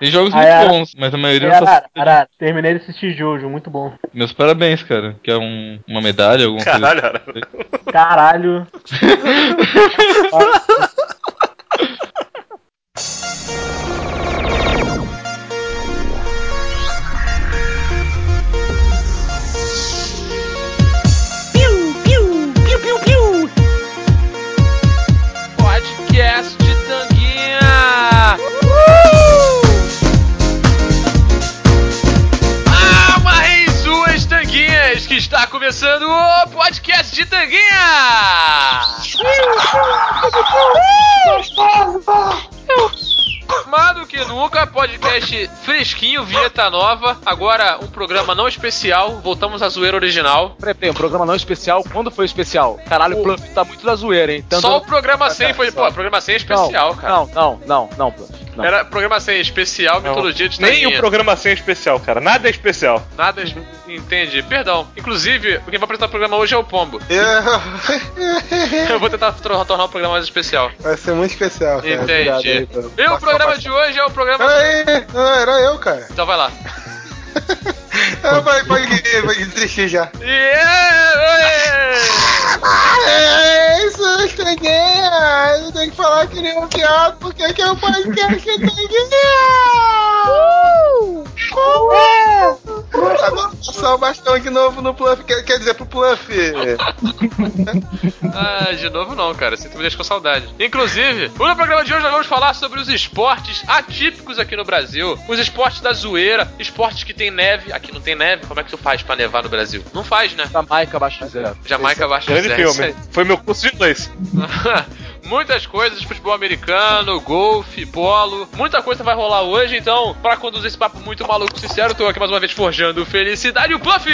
Tem jogos muito bons, mas a maioria não só... Terminei de assistir Jojo, muito bom. Meus parabéns, cara. Quer uma medalha, alguma coisa? Caralho. Podcast de Tanguinha! Amarrem suas tanguinhas, que está começando o Podcast de Tanguinha! Mais do que nunca, podcast fresquinho, vinheta nova. Agora um programa não especial, voltamos à zoeira original. Peraí, um programa não especial? Quando foi especial? Caralho, o Plump tá muito da zoeira, hein? Só o programa 100 foi... Pô, programa 100 é especial, cara. Não, Plump. Não. Era programa 100 especial, mitologia de Tanguinha. Nem o programa 100 é especial, cara. Nada é especial. Nada, entendi. Perdão. Inclusive, quem vai apresentar o programa hoje é o Pombo. Eu vou tentar tornar o programa mais especial. Vai ser muito especial, cara. Entendi. E o programa de hoje é o programa... Peraí, não, era eu, cara. Então vai lá. Vai desistir já. Isso, Tanguinha! Eu tenho que falar que nem um piado, porque aqui é o podcast Tanguinha! Agora passar o bastão de novo no Pluff, quer dizer, pro Pluff. De novo não, cara, você me deixa com saudade. Inclusive, no programa de hoje nós vamos falar sobre os esportes atípicos aqui no Brasil. Os esportes da zoeira, esportes que tem neve. Aqui não tem neve, como é que tu faz pra nevar no Brasil? Não faz, né? Jamaica abaixo de zero. Jamaica abaixo de Grande zero. filme. Foi meu curso de inglês. Muitas coisas, futebol americano, golfe, polo, muita coisa vai rolar hoje, então, pra conduzir esse papo muito maluco, sincero, tô aqui mais uma vez forjando felicidade e o Pluff!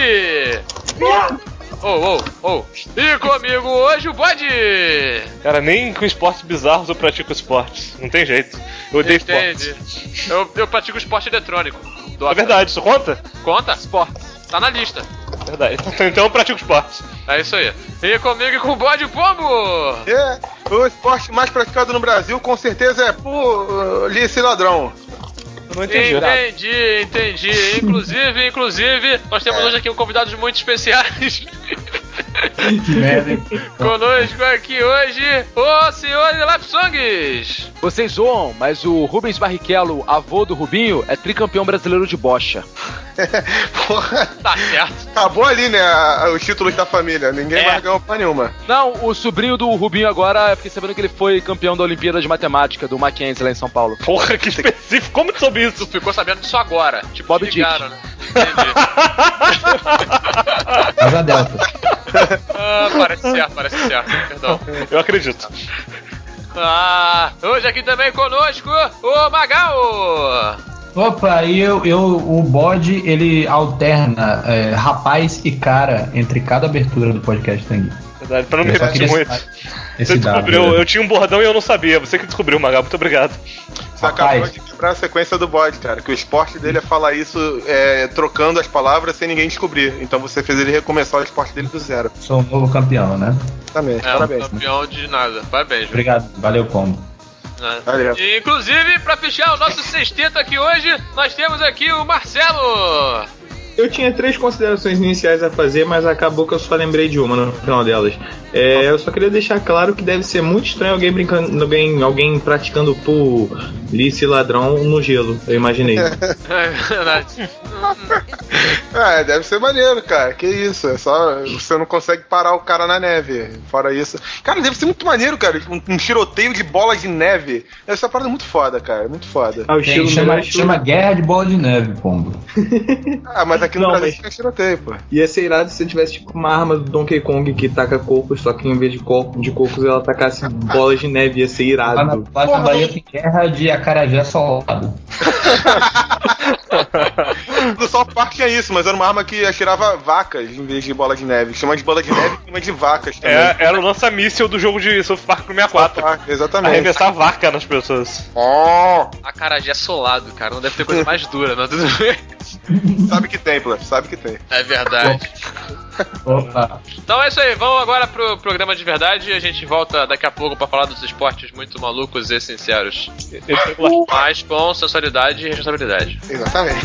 E comigo hoje o Bode! Cara, nem com esportes bizarros eu pratico esportes. Não tem jeito. Eu odeio esportes. Eu pratico esporte eletrônico. É verdade, isso conta? Conta? Esporte. Tá na lista. Verdade. Então eu pratico esportes. É isso aí. E comigo e com o Bode Pombo! O esporte mais praticado no Brasil com certeza é polícia e ladrão. Eu não entendi. Entendi. Inclusive, nós temos hoje aqui convidados muito especiais. Que merda, hein? Conosco aqui hoje, o senhor Lap Songs. Vocês zoam, mas o Rubens Barrichello, avô do Rubinho, é tricampeão brasileiro de bocha. Porra. Tá certo. Acabou ali, né, os títulos da família. Ninguém mais ganhou pra nenhuma. Não, o sobrinho do Rubinho agora, eu fiquei sabendo que ele foi campeão da Olimpíada de Matemática do Mackenzie lá em São Paulo. Porra, que específico. Como tu soube isso? Tu ficou sabendo disso agora. Tipo, Bob ligaram, Dick. Né? Entendi. Asa Delta. Parece certo. Perdão. Eu acredito. Hoje aqui também conosco, o Magal. Opa, o Bode, ele alterna rapaz e cara entre cada abertura do podcast Tanguinha. Verdade, pra não me repetir muito. Você descobriu, eu tinha um bordão e eu não sabia. Você que descobriu, Magal. Muito obrigado. Você acabou de quebrar a sequência do Bode, cara. Que o esporte dele é falar isso trocando as palavras sem ninguém descobrir. Então você fez ele recomeçar o esporte dele do zero. Sou um novo campeão, né? Exatamente, parabéns. Campeão de nada. Parabéns. Obrigado, valeu, Pombo. Valeu. E, inclusive, pra fechar o nosso sexteto aqui hoje, nós temos aqui o Marcelo. Eu tinha 3 considerações iniciais a fazer, mas acabou que eu só lembrei de uma no final delas. Eu só queria deixar claro que deve ser muito estranho alguém praticando polícia e ladrão no gelo, eu imaginei. É verdade. Deve ser maneiro, cara. Que isso, é só você não consegue parar o cara na neve. Fora isso. Cara, deve ser muito maneiro, cara. Um tiroteio de bola de neve. Deve ser uma parada muito foda, cara. Muito foda. Chama Guerra de Bola de Neve, Pombo. Mas aqui no Brasil tem tiroteio, pô. Ia ser irado se você tivesse tipo uma arma do Donkey Kong que taca cocos, só que em vez de cocos ela tacasse bolas de neve, ia ser irado. Lá na Bahia tem Guerra de Acarajé Solado. No South Park tinha isso, mas era uma arma que atirava vacas em vez de bola de neve. Chama de bola de neve e chama de vacas também. Era o lança-míssil do jogo de South Park pro 64. Exatamente. Arremessar vaca nas pessoas. Acarajé solado, cara. Não deve ter coisa mais dura, não. Tudo bem. Sabe que tem, Pluff. Sabe que tem. É verdade. Opa. Então é isso aí, vamos agora pro programa de verdade e a gente volta daqui a pouco pra falar dos esportes muito malucos e sinceros. Mas com sensualidade e responsabilidade. Exatamente.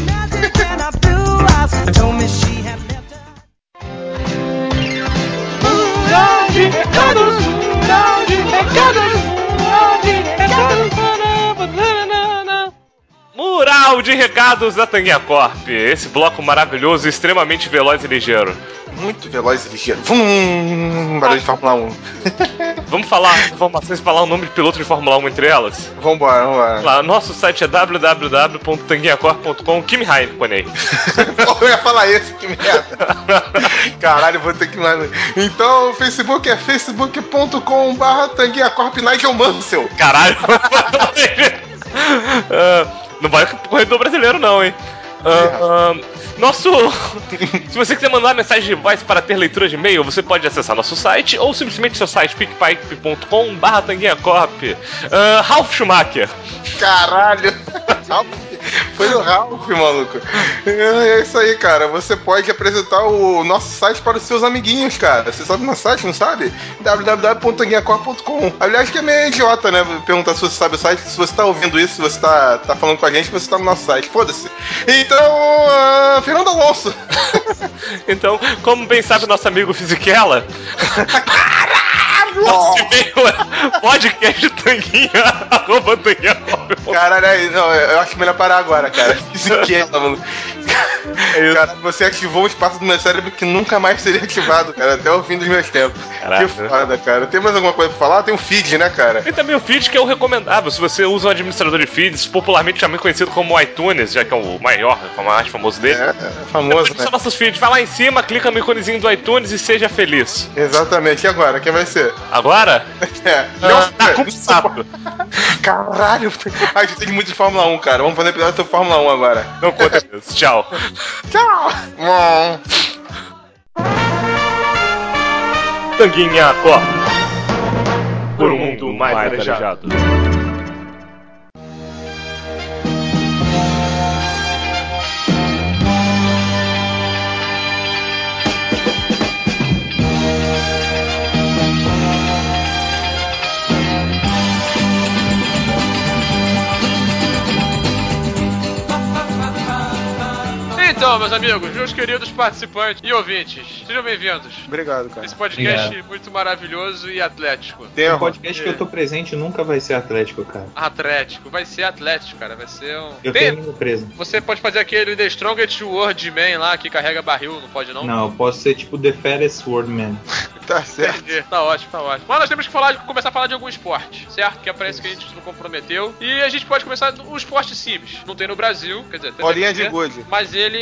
Mural de recados da Tanguinha Corp. Esse bloco maravilhoso, extremamente veloz e ligeiro. Muito veloz e ligeiro. Barulho de Fórmula 1. Vamos falar informações, falar o nome de piloto de Fórmula 1 entre elas? Vambora. Lá, nosso site é www.tanguinhacorp.com. Kimi Raikkonen. Eu ia falar esse, que merda. Caralho, vou ter que mais. Então, o Facebook é facebook.com/Tanguinhacorp Nigel Mansell. Caralho. Não vai pro corredor brasileiro não, hein? Se você quiser mandar mensagem de voz para ter leitura de e-mail, você pode acessar nosso site ou simplesmente seu site pickpipe.com/Tanguinhacorp. Ralf Schumacher. Caralho. Foi o Ralf, maluco. É isso aí, cara. Você pode apresentar o nosso site para os seus amiguinhos, cara. Você sabe o nosso site, não sabe? www.tanguinhacorp.com. Aliás, que é meio idiota, né? Perguntar se você sabe o site. Se você tá ouvindo isso, se você tá falando com a gente, você tá no nosso site. Foda-se. Então, Fernando Alonso. Então, como bem sabe nosso amigo Fisichella, nosso e-mail é podcasttanguinha@tanguinhacorp. Caralho, não, eu acho melhor parar agora, cara. Fisichella, mano. Cara, você ativou um espaço do meu cérebro que nunca mais seria ativado, cara, até o fim dos meus tempos. Caraca. Que foda, cara. Tem mais alguma coisa pra falar? Tem um feed, né, cara? Tem também o feed que é o recomendável. Se você usa um administrador de feeds, popularmente também conhecido como iTunes, já que é o maior, o mais famoso dele. É famoso, né? né? Nossos feeds. Vai lá em cima, clica no íconezinho do iTunes e seja feliz. Exatamente. E agora? Quem vai ser? Agora? Não, tá com sapo. Caralho. A gente tem muito de Fórmula 1, cara. Vamos fazer episódio sobre Fórmula 1 agora. Não conta isso. Tchau. Tchau. Tanguinha Corp. Por um mundo mais arejado. Então, meus amigos, meus queridos participantes e ouvintes, sejam bem-vindos. Obrigado, cara. Esse podcast muito maravilhoso e atlético. O podcast que eu tô presente nunca vai ser atlético, cara. Atlético, vai ser atlético, cara. Vai ser um. Eu tenho minha presa. Você pode fazer aquele The Strongest World Man lá que carrega barril, não pode não? Não, eu posso ser tipo The Fattest World Man. Tá certo. Entendi. Tá ótimo, tá ótimo. Mas nós temos que começar a falar de algum esporte, certo? Que é pra isso que a gente não comprometeu. E a gente pode começar um esporte simples. Não tem no Brasil, quer dizer, tem bolinha de gude. mas ele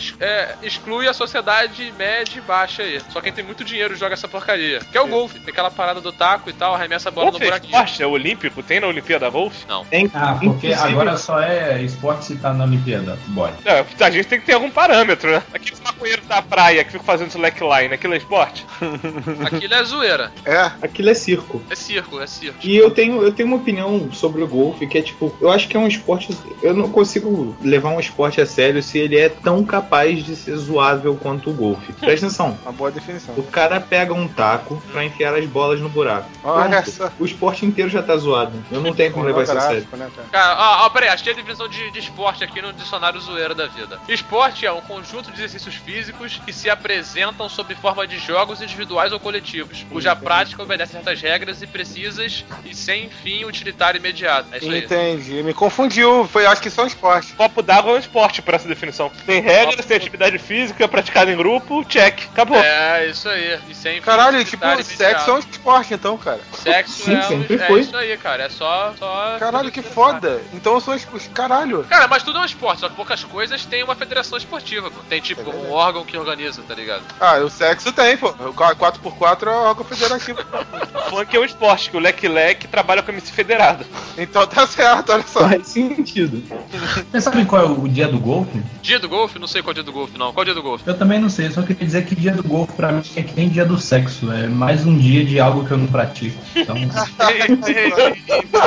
exclui a sociedade média e baixa aí. Só quem tem muito dinheiro joga essa porcaria. Que é o golfe. Tem aquela parada do taco e tal, arremessa a bola no buraquinho. Esporte é olímpico? Tem na Olimpíada golfe? Não. Porque agora só é esporte se tá na Olimpíada, boy. A gente tem que ter algum parâmetro, né? Aqueles maconheiros da praia que ficam fazendo slackline, aquilo é esporte? Aquilo é zoeira. É. Aquilo é circo. É circo. E eu tenho uma opinião sobre o golfe, que é tipo, eu acho que é um esporte. Eu não consigo levar um esporte a sério se ele é tão capaz de ser zoável quanto o golfe. Presta atenção. Uma boa definição. O cara pega um taco pra enfiar as bolas no buraco. Olha Pronto. só. O esporte inteiro já tá zoado. Eu não tenho como levar isso a sério. Né, cara? Cara, peraí, achei a definição de esporte aqui no dicionário zoeira da vida. Esporte é um conjunto de exercícios físicos que se apresentam sob forma de jogos individuais ou coletivos, cuja prática obedece a certas regras e precisas e sem fim utilitário imediato. É isso aí. Entendi. Me confundiu. Acho que são esportes. Copo d'água é um esporte por essa definição. Tem regras, tem atividade física, praticada em grupo, check. Acabou. É, isso aí. E sem fim Caralho, tipo, utilitário sexo é um esporte, então, cara. Sexo Sim, sempre foi. isso aí, cara. É só Caralho, que foda. Então eu sou caralho. Cara, mas tudo é um esporte, só que poucas coisas tem uma federação esportiva, pô. Tem tipo um órgão que organiza, tá ligado? Ah, o sexo tem, pô. O 4x4 é órgão federativo. Funk é um esporte, que o leque trabalha com a MC federada. Então tá certo, olha só. Faz sentido. Vocês sabem qual é o dia do golfe? Dia do golfe? Não sei qual é o dia do golfe, não. Qual é o dia do golfe? Eu também não sei, só queria dizer que dia do golfe pra mim é que nem dia do sexo. É mais um dia de algo que eu não pratico. Então,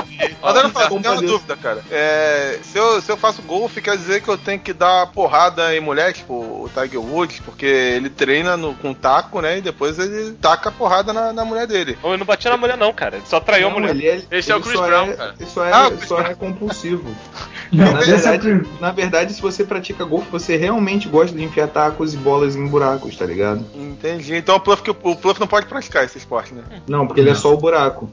Mas tem uma dúvida, cara. Se eu faço golfe, quer dizer que eu tenho que dar porrada em mulher, tipo o Tiger Woods, porque ele treina com taco, né? E depois ele taca a porrada na mulher dele. Ele não batia na mulher, não, cara. Ele só traiu a mulher. Esse é o Chris Brown, cara. Só é compulsivo. Não, Na verdade, se você pratica golfe, você realmente gosta de enfiar tacos e bolas em buracos, tá ligado? Entendi. Então o Pluff não pode praticar esse esporte, né? Não, porque ele é só o buraco.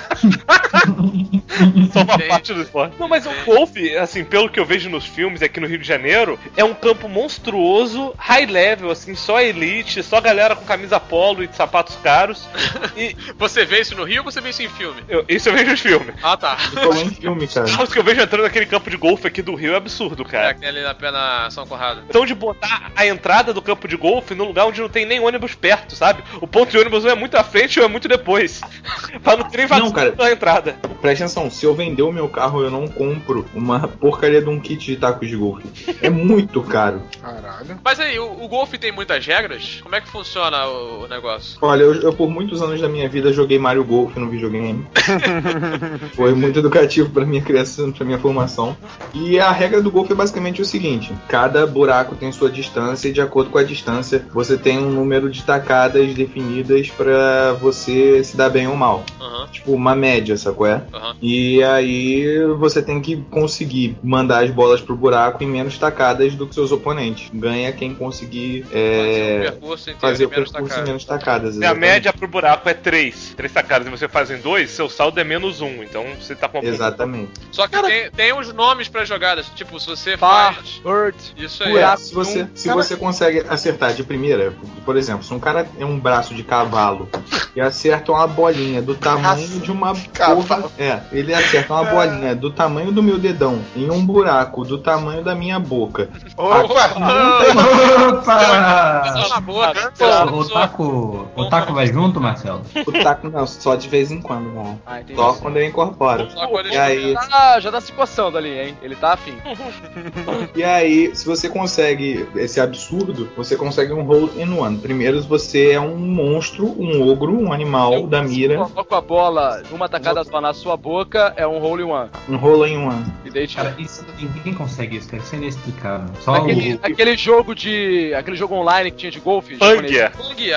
Só uma parte do esporte. Não, mas o golfe, assim, pelo que eu vejo nos filmes aqui no Rio de Janeiro, é um campo monstruoso, high level, assim, só elite, só galera com camisa polo e sapatos caros. E você vê isso no Rio ou você vê isso em filme? Isso eu vejo nos filmes. Ah, tá. Eu tô em filme, cara. Os que eu vejo entrando naquele campo de golfe aqui do Rio é absurdo, cara. É, que tem ali na pena São Conrado. Então de botar a entrada do campo de golfe num lugar onde não tem nem ônibus perto, sabe? O ponto de ônibus ou é muito à frente ou é muito depois. Pra não ter invasão na entrada. Presta atenção, se eu vender o meu carro, eu não compro uma porcaria de um kit de tacos de golfe. É muito caro. Caralho. Mas aí, o golfe tem muitas regras? Como é que funciona o negócio? Olha, eu por muitos anos da minha vida joguei Mario Golf no videogame. Foi muito educativo pra minha criação, pra minha formação. E a regra do golfe é basicamente o seguinte: cada buraco tem sua distância e de acordo com a distância você tem um número de tacadas definidas pra você se dar bem ou mal. Tipo, uma média, sacou? E aí você tem que conseguir mandar as bolas pro buraco em menos tacadas do que seus oponentes. Ganha quem conseguir fazer o percurso em menos tacadas. A média pro buraco é 3 tacadas e você faz em 2, seu saldo é -1. Então você tá com uma... Exatamente. Só que tem os nomes pras jogadas. Tipo, se você faz Bird, isso aí. Buraco, se você consegue acertar de primeira, por exemplo, se um cara é um braço de cavalo e acerta uma bolinha do tamanho de uma porra, ele acerta uma bolinha do tamanho do meu dedão em um buraco do tamanho da minha boca. Opa! O taco vai junto, Marcelo? O taco não, só de vez em quando, né? Só quando eu incorporo. E aí... já tá se coçando ali, hein? Ele tá afim. E aí, se você consegue esse absurdo, você consegue um hole in one. Primeiro, você é um monstro, um ogro, um animal da mira. Coloca a bola numa tacada só na sua boca, é um hole in one. Um hole in one. E daí, cara, ninguém consegue isso, cara. Isso é inexplicável. Só aquele jogo online que tinha de golfe. Pangia.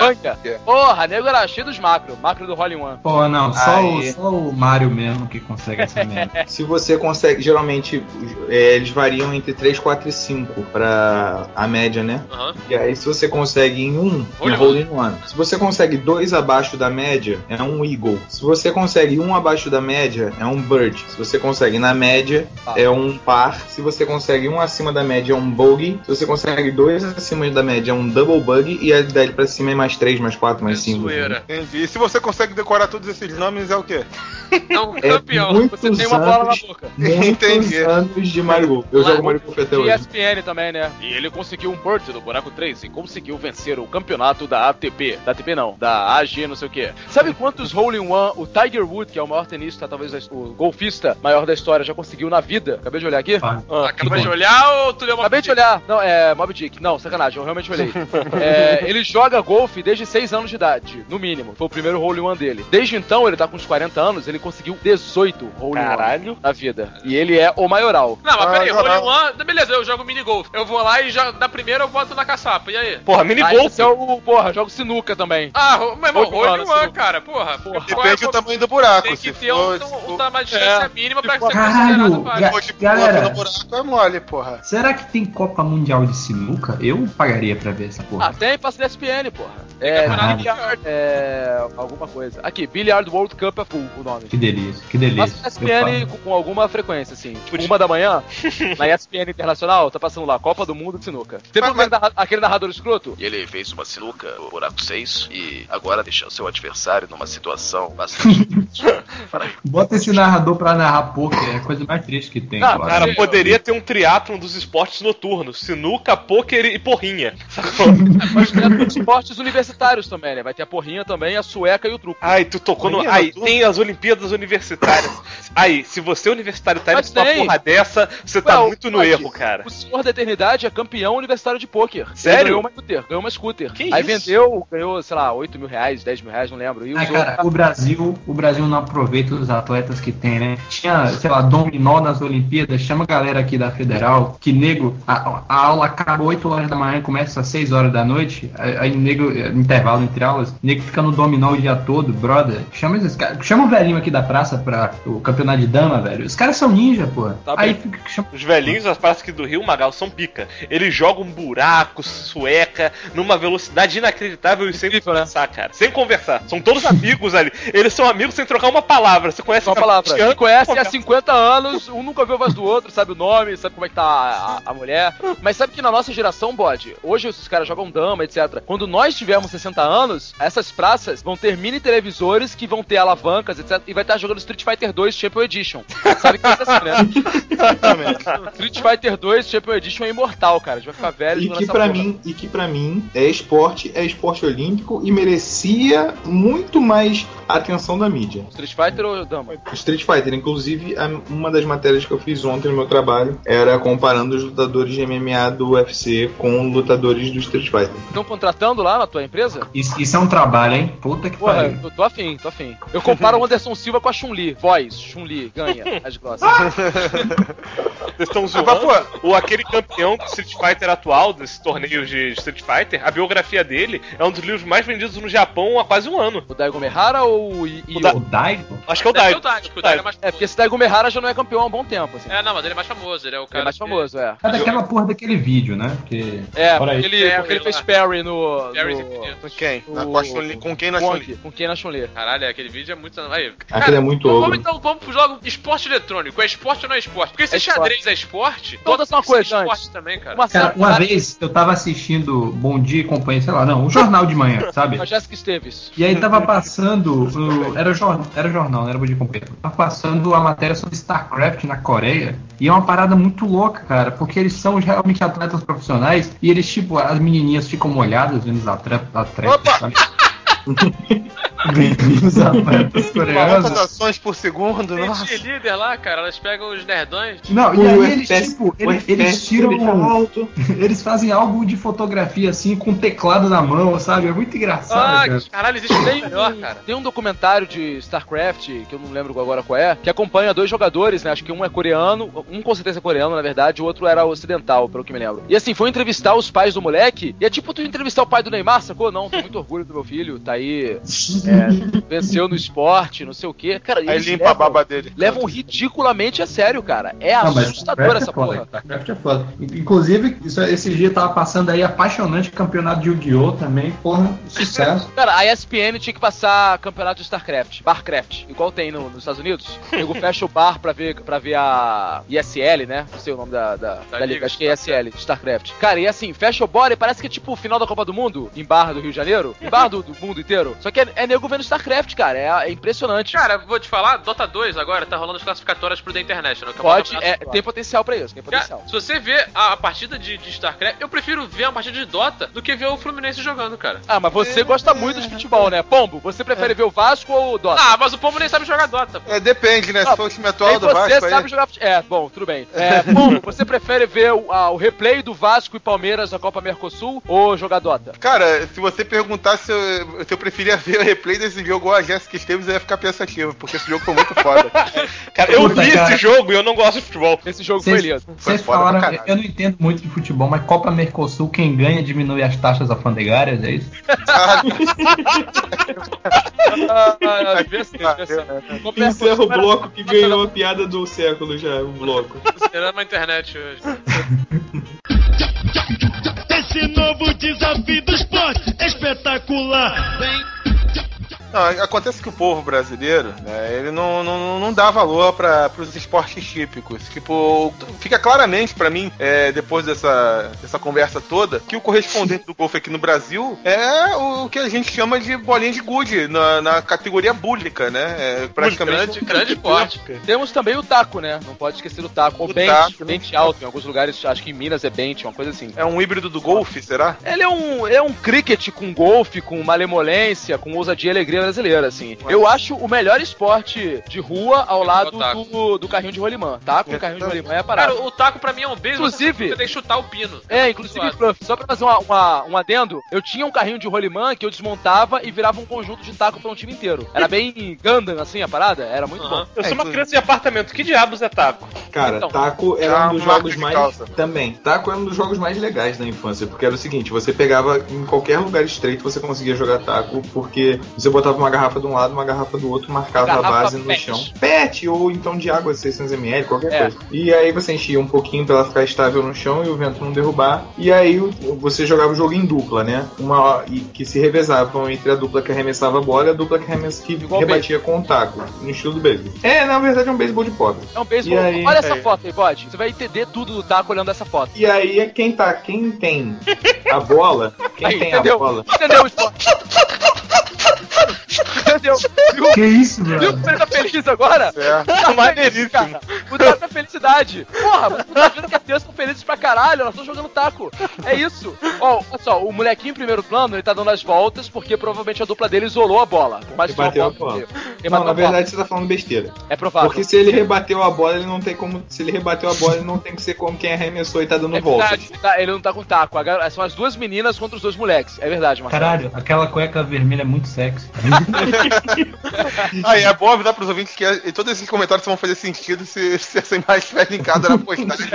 Porra, nego era cheio dos macro do hole in one. Pô, não, só o Mario mesmo que consegue essa merda. Se você consegue, geralmente eles variam entre 3, 4 e 5 pra a média, né? E aí se você consegue em hole in one. Se você consegue 2 abaixo da média, é um eagle. Se você consegue 1 abaixo da média, é um bird. Se você consegue na média, é um par. Se você consegue 1 acima da média, é um bogey. Se você consegue 2 acima da média, é um double buggy. E daí pra cima é mais 3, mais 4, mais 5. Entendi. E se você consegue decorar todos esses nomes, é o quê? É um campeão. Você tem uma bola na boca. Muitos anos de Mario Golf. Eu jogo Mario Golf até hoje. ESPN também, né? E ele conseguiu um bird no buraco 3 e conseguiu vencer o campeonato da ATP. Da ATP não, da AG não sei o que. Sabe quantos hole in one o Tiger Woods, que é o maior tenista, talvez o golfista maior da história, já conseguiu na vida? Acabei de olhar aqui. Acabou de olhar ou tu deu uma... Acabei de olhar. Não, é Moby Dick. Não, sacanagem, eu realmente olhei. Ele joga golfe desde 6 anos de idade, no mínimo. Foi o primeiro hole in one dele. Desde então, ele tá com uns 40 anos, ele conseguiu 18 hole in one na vida. E ele é o maioral. Não, mas peraí, hole in one, beleza, eu jogo mini golf. Eu vou lá e da primeira eu boto na caçapa. E aí? Porra, mini golf. Jogo sinuca também. Meu irmão, hole in one, cara, porra. Depende do tamanho do buraco. Tem que ter uma distância mínima pra ser considerado válido. Galera, no buraco é mole, porra. Será que tem Copa Mundial de Sinuca? Eu pagaria pra ver essa porra. Tem, passa da ESPN, porra. Alguma coisa. Aqui, Billiard World Cup é full o nome. Que delícia, que delícia. Passa na ESPN com alguma frequência, assim. Tipo, 1 da manhã, na ESPN Internacional, tá passando lá, Copa do Mundo de Sinuca. Tem aquele narrador escroto? E ele fez uma sinuca no buraco 6 e agora deixa o seu adversário numa situação bastante... Bota esse narrador pra narrar poker, é a coisa mais triste que tem. Cara, poderia ter um triatlon dos esportes noturnos. Sinuca, pôquer e porrinha. Mas tem esportes universitários também, né? Vai ter a porrinha também, a sueca e o truco. Ai, tu tocou no... Ai, tem as Olimpíadas universitárias. Aí, se você é universitário tá indo pra uma porra dessa, você tá muito no erro, cara. O Senhor da Eternidade é campeão universitário de pôquer. Sério? Ganhou uma scooter. Que aí isso? Ganhou, sei lá, 8 mil reais, 10 mil reais, não lembro. E cara, o Brasil o Brasil não aproveita os atletas que tem, né? Tinha, sei lá, dominó nas Olimpíadas, chama a galera aqui da Federal, que nego, a aula acaba 8 horas da manhã, começa às 6 horas da noite, aí nego, intervalo entre aulas, nego fica no dominó o dia todo, brother. Chama esses caras, chama o velhinho aqui da praça pra o campeonato de dama, velho. Os caras são ninja, pô. Tá Aí bem. chama... Os velhinhos das praças aqui do Rio, Magal, são pica. Eles jogam buracos, sueca, numa velocidade inacreditável e sem conversar, cara. Sem conversar. São todos amigos ali. Eles são amigos sem trocar uma palavra. Você conhece Uma palavra. Se conhece há 50 anos, um nunca viu a voz do outro, sabe o nome, sabe como é que tá a mulher. Mas sabe que na nossa geração, bode, hoje esses caras jogam dama, etc. Quando nós tivermos 60 anos, essas praças vão ter mini televisores que vão ter alavancas, etc. E vai estar jogando Street Fighter 2 Champion Edition. Sabe que vai ser assim, né? Street Fighter 2 Champion Edition é imortal, cara. A gente vai ficar velho. E que pra mim é esporte olímpico e merecia muito mais atenção da mídia. Street Fighter ou dama? Street Fighter, inclusive, uma das matérias que eu fiz ontem no meu trabalho era comparando os lutadores de MMA do UFC com lutadores do Street Fighter. Estão contratando lá na tua empresa? Isso é um trabalho, hein? Puta que pariu. Eu tô afim. Eu comparo o Anderson Silva com a Chun-Li. Voz, Chun-Li, ganha as grossas. Vocês estão zoando? Aquele campeão do Street Fighter atual, desses torneios de Street Fighter, a biografia dele é um dos livros mais vendidos no Japão há quase um ano. O Daigo Mehara ou o O Daigo? Acho que é o Daigo. O Daigo é mais porque esse Daigo Mehara já não é campeão há um bom tempo, assim. Não, mas ele é mais famoso, ele é o cara. Ele é mais famoso, é. É daquela porra daquele vídeo, né? Porque... porque ele fez parry no... Com quem? Com quem na Chun-Li? Com quem na Chun-Li? Caralho, aquele vídeo é muito... Aí, aquele é muito ogro. Vamos pro jogo esporte eletrônico. É esporte ou não é esporte? Porque se xadrez é esporte, todas são uma coisa esporte também, cara. Uma vez eu tava assistindo Bom Dia e Companhia, sei lá, o Jornal de Manhã, sabe? A Jéssica Esteves. E aí tava passando, era jornal, não era Bom Dia e Companhia. Tava passando a matéria sobre StarCraft na Coreia, e é uma parada muito louca, cara, porque eles são realmente atletas profissionais, e eles, tipo, as menininhas ficam molhadas vendo os atletas, sabe? Os atletas coreanos. Ações por segundo, tem nossa. líder lá, cara, elas pegam os nerdões. Não, e aí eles tiram. Eles fazem álbum de fotografia assim, com teclado na mão, sabe? É muito engraçado. Cara. Caralho, existe bem melhor, cara. Tem um documentário de StarCraft, que eu não lembro agora qual é, que acompanha dois jogadores, né? Acho que um é coreano, um com certeza é coreano, na verdade, o outro era ocidental, pelo que me lembro. E assim, foi entrevistar os pais do moleque, e é tipo tu entrevistar o pai do Neymar, sacou? Não, tenho muito orgulho do meu filho, tá aí, venceu no esporte, não sei o quê. Cara, aí limpa a baba dele. Levam ridiculamente a sério, cara. É assustador essa porra. StarCraft é foda. Inclusive, esse dia tava passando aí apaixonante campeonato de Yu-Gi-Oh! Também, porra, sucesso. Cara, a ESPN tinha que passar campeonato de StarCraft, Barcraft, igual tem nos Estados Unidos. Nego fecha o bar pra ver a ISL, né? Não sei o nome da liga, acho que é ISL, de StarCraft. Cara, e assim, fecha o bar e parece que é tipo o final da Copa do Mundo, em Barra do Rio de Janeiro, em Barra do mundo inteiro. Só que é nego vendo StarCraft, cara, é impressionante. Cara, vou te falar, Dota 2 agora tá rolando as classificatórias pro The International. Pode, tem potencial pra isso, tem potencial. Cara, se você vê a partida de StarCraft, eu prefiro ver uma partida de Dota do que ver o Fluminense jogando, cara. Ah, mas você gosta muito de futebol, né? Pombo, você prefere ver o Vasco ou o Dota? Ah, mas o Pombo nem sabe jogar Dota, pô. Depende, né? Se for o time atual do Vasco você sabe jogar futebol. Bom, tudo bem. Pombo, você prefere ver o replay do Vasco e Palmeiras na Copa Mercosul ou jogar Dota? Cara, se você perguntar se eu preferia ver o replay desse jogo ou a Jéssica Esteves, eu ia ficar pensativo, porque esse jogo foi muito foda. Cara, eu vi esse jogo e eu não gosto de futebol. Esse jogo foi lindo. Vocês falaram, eu não entendo muito de futebol, mas Copa Mercosul, quem ganha diminui as taxas alfandegárias, é isso? Encerra o bloco que ganhou a piada do século já, o bloco. Esperando a internet hoje. Esse novo desafio do esporte é espetacular. Não, acontece que o povo brasileiro, né, ele não dá valor para os esportes típicos. Tipo, fica claramente para mim, depois dessa conversa toda, que o correspondente do golfe aqui no Brasil é o que a gente chama de bolinha de gude na categoria búlica, né? É praticamente grande esporte. Temos também o taco, né? Não pode esquecer do taco. Ou bente alto, em alguns lugares, acho que em Minas é bente, uma coisa assim. É um híbrido do golfe, será? Ele é um cricket com golfe, com malemolência, com ousadia e alegria brasileira, assim. Eu acho o melhor esporte de rua ao lado do carrinho de rolimã. Taco e carrinho de rolimã é a parada. Cara, o taco pra mim é um beijo. Inclusive, você tem que chutar o pino. Inclusive, Fluff, só pra fazer um adendo, eu tinha um carrinho de rolimã que eu desmontava e virava um conjunto de taco pra um time inteiro. Era bem Gundam, assim, a parada. Era muito bom. Eu sou uma criança de apartamento. Que diabos é taco? Cara, Então, taco era um dos jogos mais... Também. Taco era um dos jogos mais legais da infância, porque era o seguinte, você pegava em qualquer lugar estreito, você conseguia jogar taco, porque você botava uma garrafa de um lado, uma garrafa do outro, marcava a base no chão. PET, ou então de água 600ml, qualquer coisa. E aí você enchia um pouquinho pra ela ficar estável no chão e o vento não derrubar. E aí você jogava o jogo em dupla, né? Que se revezavam entre a dupla que arremessava a bola e a dupla que rebatia com o taco, no estilo do beisebol. Na verdade é um beisebol de pobre. É um beisebol. Olha essa foto aí, bode. Você vai entender tudo do taco olhando essa foto. E aí quem tem a bola, entendeu? A bola. Entendeu o esporte? Entendeu? Que isso, mano? Viu como ele tá feliz agora? Tá maneiríssimo. Cara. O taco é felicidade. Porra, você tá vendo que as crianças estão felizes pra caralho, elas estão jogando taco. É isso. Ó, olha só, o molequinho em primeiro plano, ele tá dando as voltas porque provavelmente a dupla dele isolou a bola. Por mais que bateu a bola. Não, na verdade você tá falando besteira. É provável. Porque se ele rebateu a bola, ele não tem como. Se ele rebateu a bola, ele não tem que ser como quem arremessou e tá dando voltas. Ele não tá com taco. São as duas meninas contra os dois moleques. É verdade, Marcelo. Caralho, aquela cueca vermelha é muito sexy. É bom avisar pros ouvintes que todos esses comentários vão fazer sentido se essa imagem estiver linkada na postagem.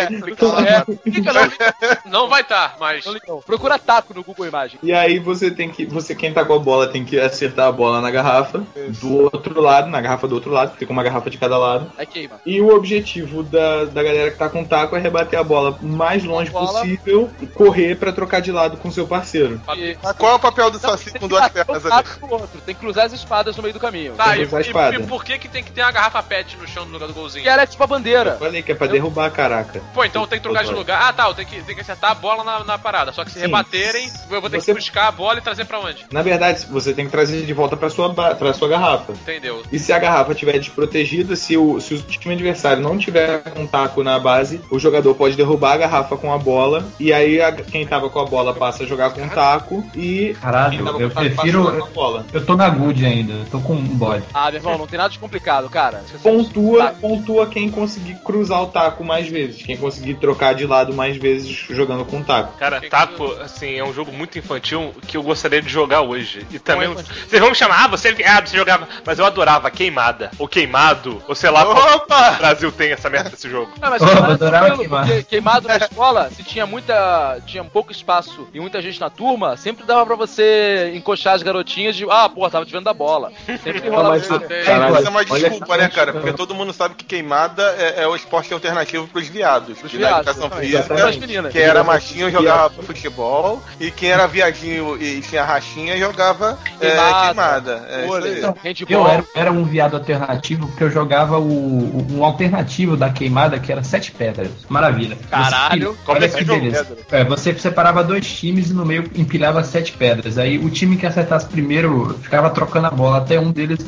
Não vai estar, mas... Procura taco no Google Imagem. E aí quem tá com a bola tem que acertar a bola na garrafa do outro lado, na garrafa do outro lado, fica uma garrafa de cada lado. Aí queima. E o objetivo da galera que tá com taco é rebater a bola o mais longe possível e correr pra trocar de lado com seu parceiro. Mas qual é o papel do Saci com duas pernas ali? Tem que cruzar as espadas no meio do caminho. Tá, e por que tem que ter uma garrafa PET no chão no lugar do golzinho? Que ela é tipo a bandeira. Eu falei que é pra derrubar, caraca. Pô, então tem que trocar de lugar. Ah, tá, eu tenho que acertar a bola na parada. Só que se rebaterem, eu vou ter que buscar a bola e trazer pra onde? Na verdade, você tem que trazer de volta pra sua garrafa. Entendeu? E se a garrafa estiver desprotegida, se o time adversário não tiver com taco na base, o jogador pode derrubar a garrafa com a bola, e aí quem tava com a bola passa a jogar com taco e... Caralho, eu prefiro... Eu tô na good ainda, eu tô com um bode. Ah, meu irmão, não tem nada de complicado, cara. Pontua quem conseguir cruzar o taco mais vezes, quem conseguir trocar de lado mais vezes jogando com taco. Cara, taco, assim, é um jogo muito infantil que eu gostaria de jogar hoje. E também, vocês vão me chamar, você jogava, mas eu adorava Queimada, ou Queimado, ou sei lá, o Brasil tem essa merda desse jogo. Não, mas queimado na escola, se tinha pouco espaço e muita gente na turma, sempre dava pra você encoxar as garotinhas de, tava te vendo da bola. Sempre rolava isso é uma desculpa, né, cara? Porque todo mundo sabe que Queimada é o esporte alternativo pros viados. Que na educação física, quem era machinho jogava futebol, e quem era viadinho e tinha rachinha jogava Queimada. Eu era um viado alternativo porque eu jogava um alternativo da Queimada que era 7 pedras. Maravilha. Caralho, como é que beleza. Você separava 2 times e no meio empilhava 7 pedras. Aí o time que acertasse primeiro ficava trocando a bola até um deles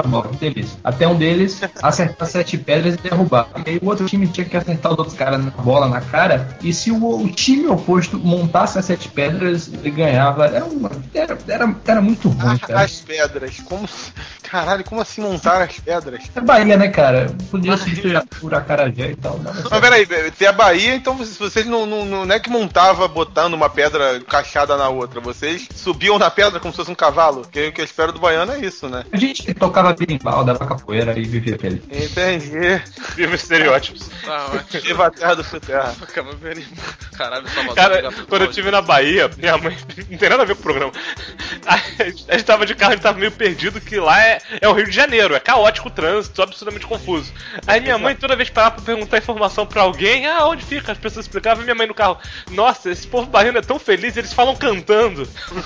acertar 7 pedras e derrubar. E aí o outro time tinha que acertar os outros caras na bola na cara. E se o time oposto montasse as 7 pedras, ele ganhava. Era muito ruim, cara. As pedras, caralho, como assim montar as pedras? É Bahia, né, cara? Podia substituir por acarajé e tal. Mas peraí, se é Bahia, então vocês não é que montava botando uma pedra encaixada na outra, vocês subiam na pedra como se fosse um cavalo, que o que eu espero do baiano é isso, né? A gente tocava berimbau, dava capoeira e vivia feliz. Entendi. Viva estereótipos. Viva a terra do fio terra. Caralho, cara, quando eu estive na Bahia, minha mãe, não tem nada a ver com o programa, a gente tava de carro, a gente tava meio perdido, que lá é o Rio de Janeiro, é caótico o trânsito, absolutamente confuso. Aí minha mãe toda vez parava pra perguntar informação pra alguém, onde fica? As pessoas explicavam, e minha mãe no carro, nossa, esse povo baiano é tão feliz, eles falam cantando.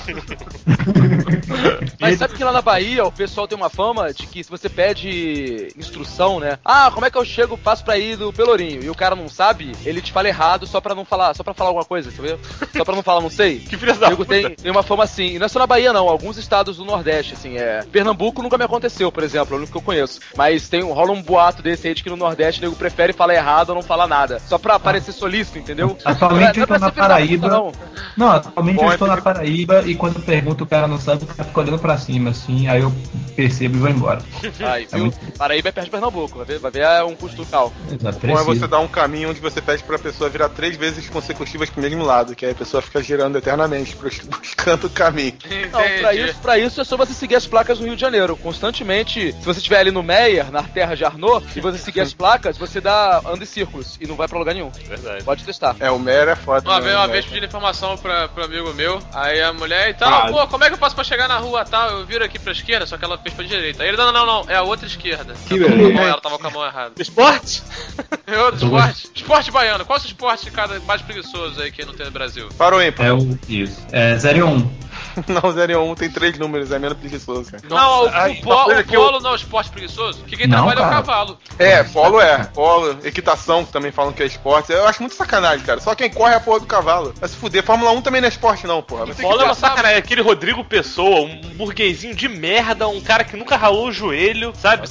Mas sabe que lá na Bahia o pessoal tem uma fama de que se você pede instrução, né? Como é que eu passo pra ir do Pelourinho? E o cara não sabe, ele te fala errado só pra falar alguma coisa, entendeu? Só pra não falar não sei. Que filha da puta. Tem uma fama assim. E não é só na Bahia Bahia não, alguns estados do Nordeste, assim, Pernambuco nunca me aconteceu, por exemplo, é o único que eu conheço. Mas rola um boato desse aí de que no Nordeste o nego prefere falar errado ou não falar nada. Só pra parecer solícito, entendeu? Atualmente eu tô na Paraíba. Não, atualmente Bom, eu estou na Paraíba e quando pergunto o cara não sabe, o cara fica olhando pra cima, assim, aí eu percebo e vou embora. Aí, viu? Paraíba é perto de Pernambuco, vai ver um custo local. Exato, Bom é preciso. você dar um caminho onde você pede pra pessoa virar 3 vezes consecutivas pro mesmo lado, que aí a pessoa fica girando eternamente, buscando o caminho. Não, pra isso é só você seguir as placas no Rio de Janeiro. Constantemente, se você estiver ali no Meier, na terra de Arnaud, e você seguir as placas, você anda em círculos e não vai pra lugar nenhum. Verdade. Pode testar. O Mera é foda. Uma vez pedindo informação pro amigo meu, aí a mulher e tal, pô, como é que eu faço pra chegar na rua tal? Eu viro aqui pra esquerda, só que ela fez pra direita. Aí ele, não, é a outra esquerda. Que beleza. Ela tava com a mão errada. Esporte? É outro esporte? Esporte baiano. Qual é o esporte mais preguiçoso aí que não tem no Brasil? Parou aí, pô. Isso. 0 e 1. Não, 0 e 1 tem 3 números, é menos preguiçoso, cara. Não, Aí, o uma coisa polo não é um esporte preguiçoso? Que quem trabalha é o cavalo. Polo, equitação, que também falam que é esporte. Eu acho muito sacanagem, cara. Só quem corre é a porra do cavalo. Vai se fuder. Fórmula 1 também não é esporte, não, porra. Você Polo é uma sacanagem. Aquele Rodrigo Pessoa, um burguesinho de merda, um cara que nunca ralou o joelho, sabe?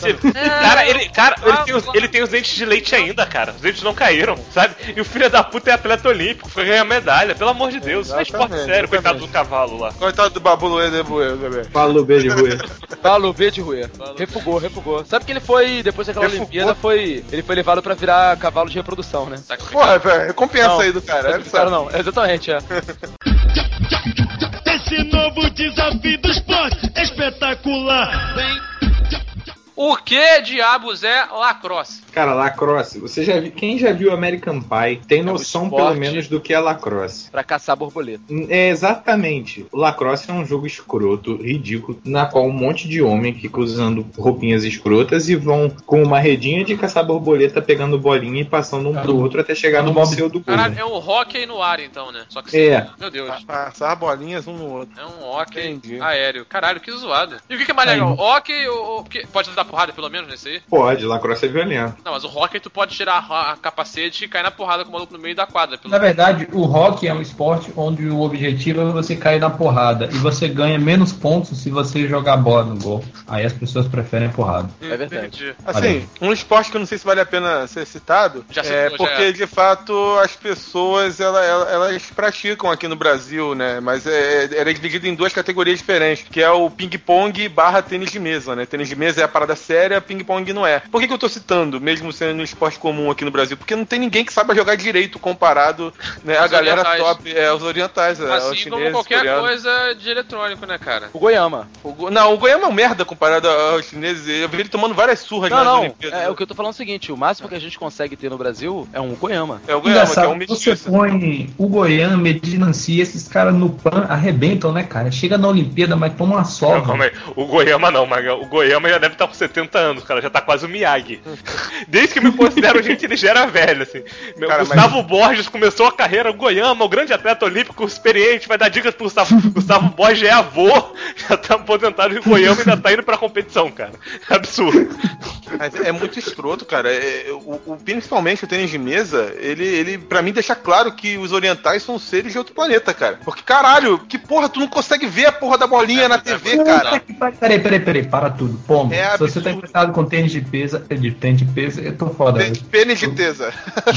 Ele tem os dentes de leite ainda, cara. Os dentes não caíram, sabe? E o filho da puta é atleta olímpico, foi ganhar medalha. Pelo amor de Deus, isso é esporte sério, coitado do cavalo lá. Coitado do Babu de Buê, bebê. Falou, B de Rui. Falou, B de Rui. Refugou. Sabe que ele foi, depois daquela Olimpíada, ele foi levado pra virar cavalo de reprodução, né? Porra, velho, recompensa aí do cara. Não, exatamente, Esse novo desafio do esporte é espetacular. O que diabos é lacrosse? Cara, lacrosse, quem já viu American Pie tem noção esporte pelo menos do que é lacrosse. Pra caçar borboleta. Exatamente. O lacrosse é um jogo escroto, ridículo, na qual um monte de homem fica usando roupinhas escrotas e vão com uma redinha de caçar borboleta, pegando bolinha e passando um pro outro até chegar no museu do gol. Caralho, é um hóquei no ar então, né? Só que meu Deus. Passar bolinhas um no outro. É um hóquei aéreo. Caralho, que zoado. E o que é mais legal? Hóquei ou... Pode dar porrada pelo menos nesse aí? Pode, lacrosse é violento. Não, mas o hóquei tu pode tirar a capacete e cair na porrada com o maluco no meio da quadra. Na verdade, o hockey é um esporte onde o objetivo é você cair na porrada. E você ganha menos pontos se você jogar bola no gol. Aí as pessoas preferem a porrada. É verdade. Assim, um esporte que eu não sei se vale a pena ser citado, porque de fato as pessoas elas praticam aqui no Brasil, né? Mas era dividido em 2 categorias diferentes, que é o ping-pong / tênis de mesa, né? Tênis de mesa é a parada séria, ping-pong não é. Por que eu tô citando, mesmo sendo um esporte comum aqui no Brasil? Porque não tem ninguém que saiba jogar direito comparado, né, a galera orientais. Top, os orientais, assim os chineses, como qualquer coreanos. Coisa de eletrônico, né, cara? O Goiama. O Goiama é uma merda comparado aos chineses. Eu vi ele tomando várias surras nas Olimpíadas. O que eu tô falando é o seguinte, o máximo que a gente consegue ter no Brasil é um Goiama. É o Goiama, que é um você mestiço. põe o Goiama, Medina Nancy, esses caras no PAN arrebentam, né, cara? Chega na Olimpíada, mas toma uma sova. Não, calma aí. O Goiama não, mas o Goiama já deve estar com 70 anos, cara. Já tá quase o Miyagi. Desde que eu me considero gente, ele já era velho, assim. Gustavo Borges começou a carreira, o Goiama, o grande atleta olímpico experiente, vai dar dicas pro Gustavo Borges, é avô, já tá aposentado em Goiama e ainda tá indo pra competição, cara. É absurdo. Mas é muito escroto, cara. Principalmente o tênis de mesa, ele pra mim deixa claro que os orientais são seres de outro planeta, cara. Porque, caralho, que porra, tu não consegue ver a porra da bolinha na TV, cara. Peraí, para tudo. Pombo, se você tá interessado com tênis de peso, eu tô foda. Pênis de tesa.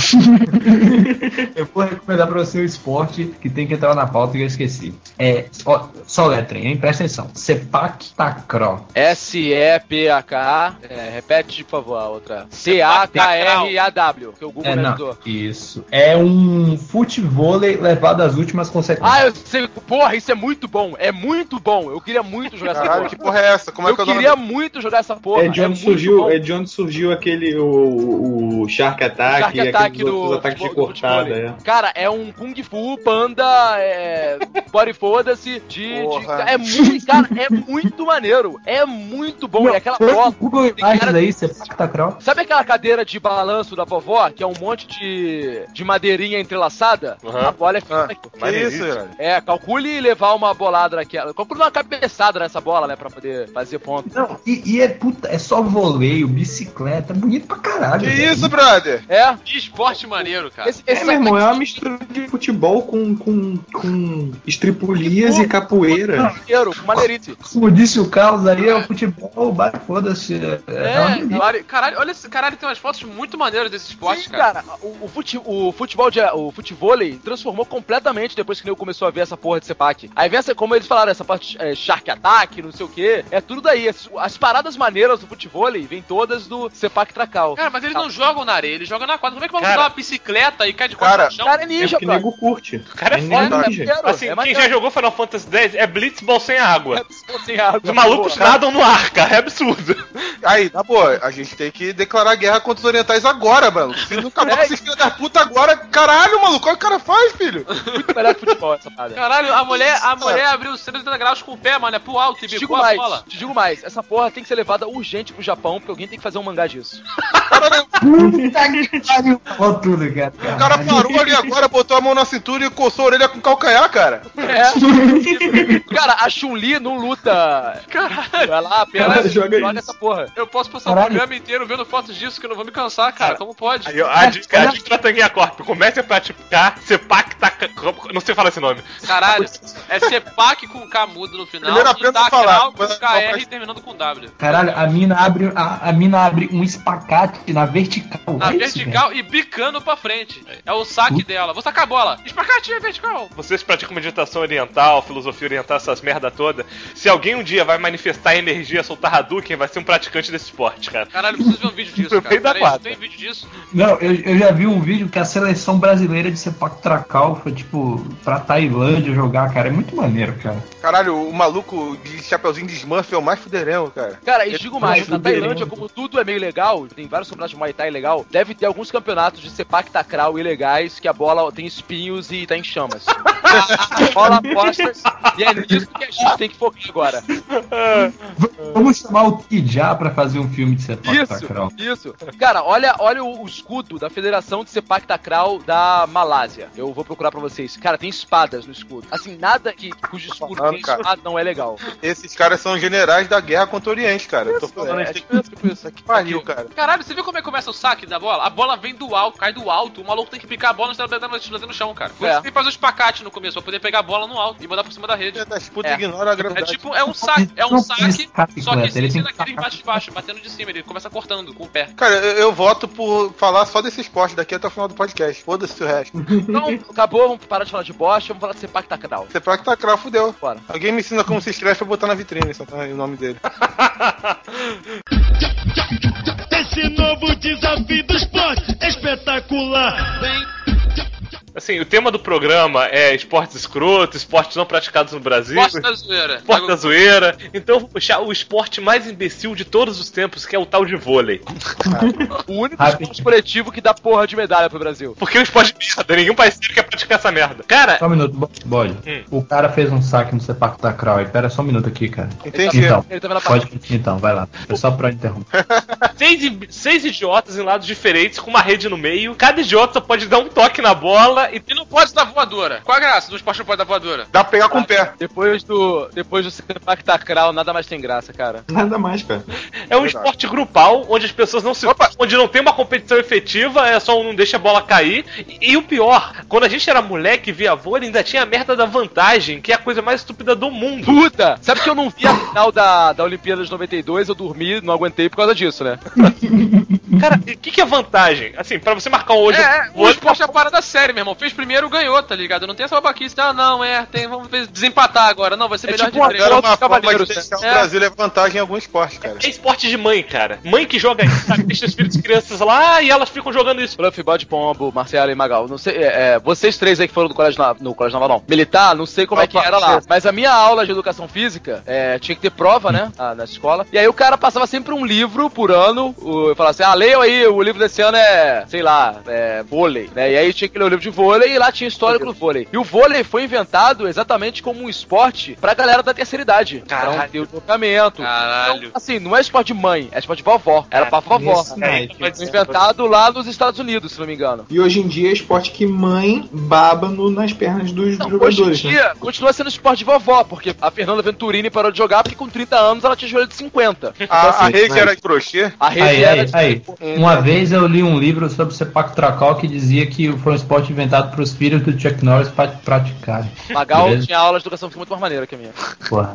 Eu vou recomendar pra você um esporte que tem que entrar na pauta e eu esqueci. Só letrem, hein? Presta atenção. Sepak Takraw. S-E-P-A-K. Repete, por favor, a outra. C-A-K-R-A-W. Que o Google me ajudou. Isso. É um futevôlei levado às últimas consequências. Eu sei. Porra, isso é muito bom. É muito bom. Eu queria muito jogar essa porra. Que porra é essa? Como é que eu queria muito jogar essa porra. É de onde surgiu aquele o Shark Attack e aqueles outros ataques de cortada. Cara, é um Kung Fu, panda, body foda-se, é muito maneiro. É muito bom. E aquela bola. Google Imagens aí, aí, Sepak Takraw. Sabe aquela cadeira de balanço da vovó, que é um monte de madeirinha entrelaçada? A bola é feita aqui. Que isso, velho? Calcule levar uma bolada naquela. Calcule uma cabeçada nessa bola, né? Pra poder fazer ponto. Não, é só voleio, bicicleta, bonito pra caralho. Que velho. isso, brother? Que esporte maneiro, cara. Meu irmão, é uma mistura de futebol com estripulias e capoeira. Maneirite. Como disse o Carlos aí, é o futebol, foda-se. Caralho, olha esse caralho, tem umas fotos muito maneiras desse esporte, Sim, cara. O futevôlei transformou completamente depois que eu começou a ver essa porra de Sepak. Aí vem essa, como eles falaram, essa parte Shark Attack, não sei o que, é tudo daí. As paradas maneiras do futevôlei vêm todas do Sepak Takraw. Cara, mas eles não jogam na areia, eles jogam na quadra. Como é que vão usar uma bicicleta e cai de costas no chão? Cara é ninja, É que nego curte. O cara é foda. Assim, quem já jogou Final Fantasy X é Blitzball sem água. Os malucos nadam no ar, cara. É absurdo. Aí, na boa, a gente tem que declarar guerra contra os orientais agora, mano. Se não acabar com esses filhos da puta agora, caralho, maluco, olha o que o cara faz, filho. Muito melhor que futebol essa parada. Caralho, a mulher abriu 180 graus com o pé, mano, é pro alto e bicou a bola. Te digo mais, essa porra tem que ser levada urgente pro Japão, porque alguém tem que fazer um mangá disso. Falou tudo, cara. O cara parou ali agora, botou a mão na cintura e coçou a orelha com calcanhar, cara. Cara, a Chun-Li não luta. Caralho. Vai lá, apenas joga joga essa porra. Eu posso passar o programa inteiro vendo fotos disso que eu não vou me cansar, cara. Como pode? Aí, a dica pra Tanguinha Corp, comece a praticar Sepak Takraw. Não sei falar esse nome. Caralho, é Sepak com K mudo no final. Primeiro e aprenda a falar. Takraw com KR terminando com W. Caralho, a mina abre um espacate na vertical. Na É isso, vertical e bicando pra frente. É o saque dela. Vou sacar a bola. Espacate vertical. Vocês praticam meditação oriental, filosofia oriental, essas merda toda. Se alguém um dia vai manifestar energia, soltar Hadouken, vai ser um praticante desse esporte, cara. Caralho, eu preciso ver um vídeo disso, cara. Peraí, tem vídeo disso? Não, eu já vi um vídeo que a seleção brasileira de Sepak Takraw foi, tipo, pra Tailândia jogar, cara. É muito maneiro, cara. Caralho, o maluco de chapeuzinho de Smurf é o mais fuderão, cara. Cara, e digo mais, na Tailândia, como tudo é meio legal, tem vários campeonatos de Muay Thai legal, deve ter alguns campeonatos de Sepak Takraw ilegais que a bola tem espinhos e tá em chamas. A bola apostas, e é nisso que a gente tem que focar agora. Vamos chamar o Kijá pra fazer um filme de Sepak Takraw. Isso. Cara, olha o escudo da Federação de Sepak Takraw da Malásia. Eu vou procurar pra vocês. Cara, tem espadas no escudo. Assim, nada cujo escudo tem espada não é legal. Esses caras são generais da guerra contra o Oriente, cara. Eu tô falando isso. Que pariu, cara. Caralho, você viu como é que começa o saque da bola? A bola vem do alto, cai do alto. O maluco tem que picar a bola no chão, cara. Por isso tem que fazer o espacate no começo, pra poder pegar a bola no alto e mandar por cima da rede. Ignora a gravidade. É tipo, é um saque, só que sem ser daquele embaixo de baixo, batendo de cima. Ele começa cortando com o pé. Cara, eu voto por falar só desse esporte daqui até o final do podcast. Foda-se o resto. Então, acabou, vamos parar de falar de bosta, vamos falar de Sepak Takraw. Sepak Takraw, fudeu. Bora. Alguém me ensina como se escreve pra botar na vitrine, só tá aí o nome dele. Esse novo desafio do esporte é espetacular. Vem. Assim, o tema do programa é esportes escrotos, esportes não praticados no Brasil. Esporte da zoeira. Esporte da zoeira. Então eu vou puxar o esporte mais imbecil de todos os tempos, que é o tal de vôlei. O único esporte coletivo que dá porra de medalha pro Brasil. Porque é um esporte de merda, nenhum país quer praticar essa merda. Cara... Só um minuto, bode. O cara fez um saque no Sepak Takraw. Pera só um minuto aqui, cara. Entendi. Então, ele tá vendo a pode... Então, vai lá. É só pra interromper. 6 idiotas em lados diferentes, com uma rede no meio. Cada idiota pode dar um toque na bola e não pode dar voadora. Qual a graça do esporte não pode dar voadora? Dá pra pegar com o pé. Depois do Sepak Takraw, nada mais tem graça, cara. Nada mais, cara. É um esporte grupal, onde as pessoas não se... onde não tem uma competição efetiva, é só um não deixa a bola cair. E o pior, quando a gente era moleque e via vôlei, ainda tinha a merda da vantagem, que é a coisa mais estúpida do mundo. Puta! Sabe que eu não vi a final da Olimpíada de 92, eu dormi, não aguentei por causa disso, né? Cara, o que é vantagem? Assim, pra você marcar um olho... O esporte é a parada séria, meu irmão. Fez primeiro, ganhou, tá ligado? Não tem essa babaquice. Vamos desempatar agora. Não, vai ser melhor tipo de três. Era uma forma de deixar o Brasil levar vantagem em algum esporte, cara. É esporte de mãe, cara. Mãe que joga isso, sabe? Deixa os filhos de crianças lá e elas ficam jogando isso. Fluff, Bode, Pombo, Marcelo e Magal. Não sei, vocês três aí que foram do colégio naval, não. Militar, não sei como é que era lá. Mas a minha aula de educação física tinha que ter prova, né? Na escola. E aí o cara passava sempre um livro por ano. Eu falava assim, lê leiam aí, o livro desse ano sei lá, vôlei, né? E aí tinha que ler o livro de vôlei e lá tinha histórico do vôlei. E o vôlei foi inventado exatamente como um esporte pra galera da terceira idade. Caralho. Pra ter o deslocamento. Caralho. Então, assim, não é esporte de mãe, é esporte de vovó. Era pra vovó. Nesse naipe. Foi inventado lá nos Estados Unidos, se não me engano. E hoje em dia é esporte que mãe baba nas pernas dos Não, jogadores, hoje em dia, continua sendo esporte de vovó, porque a Fernanda Venturini parou de jogar porque com 30 anos ela tinha joelho de 50. A rede era de crochê? A rede era Aí. Uma vez eu li um livro sobre Sepak Takraw que dizia que foi um esporte inventado para os filhos do Chuck Norris praticarem. Magal Beleza? tinha aula de educação física muito mais maneira que a minha. Porra.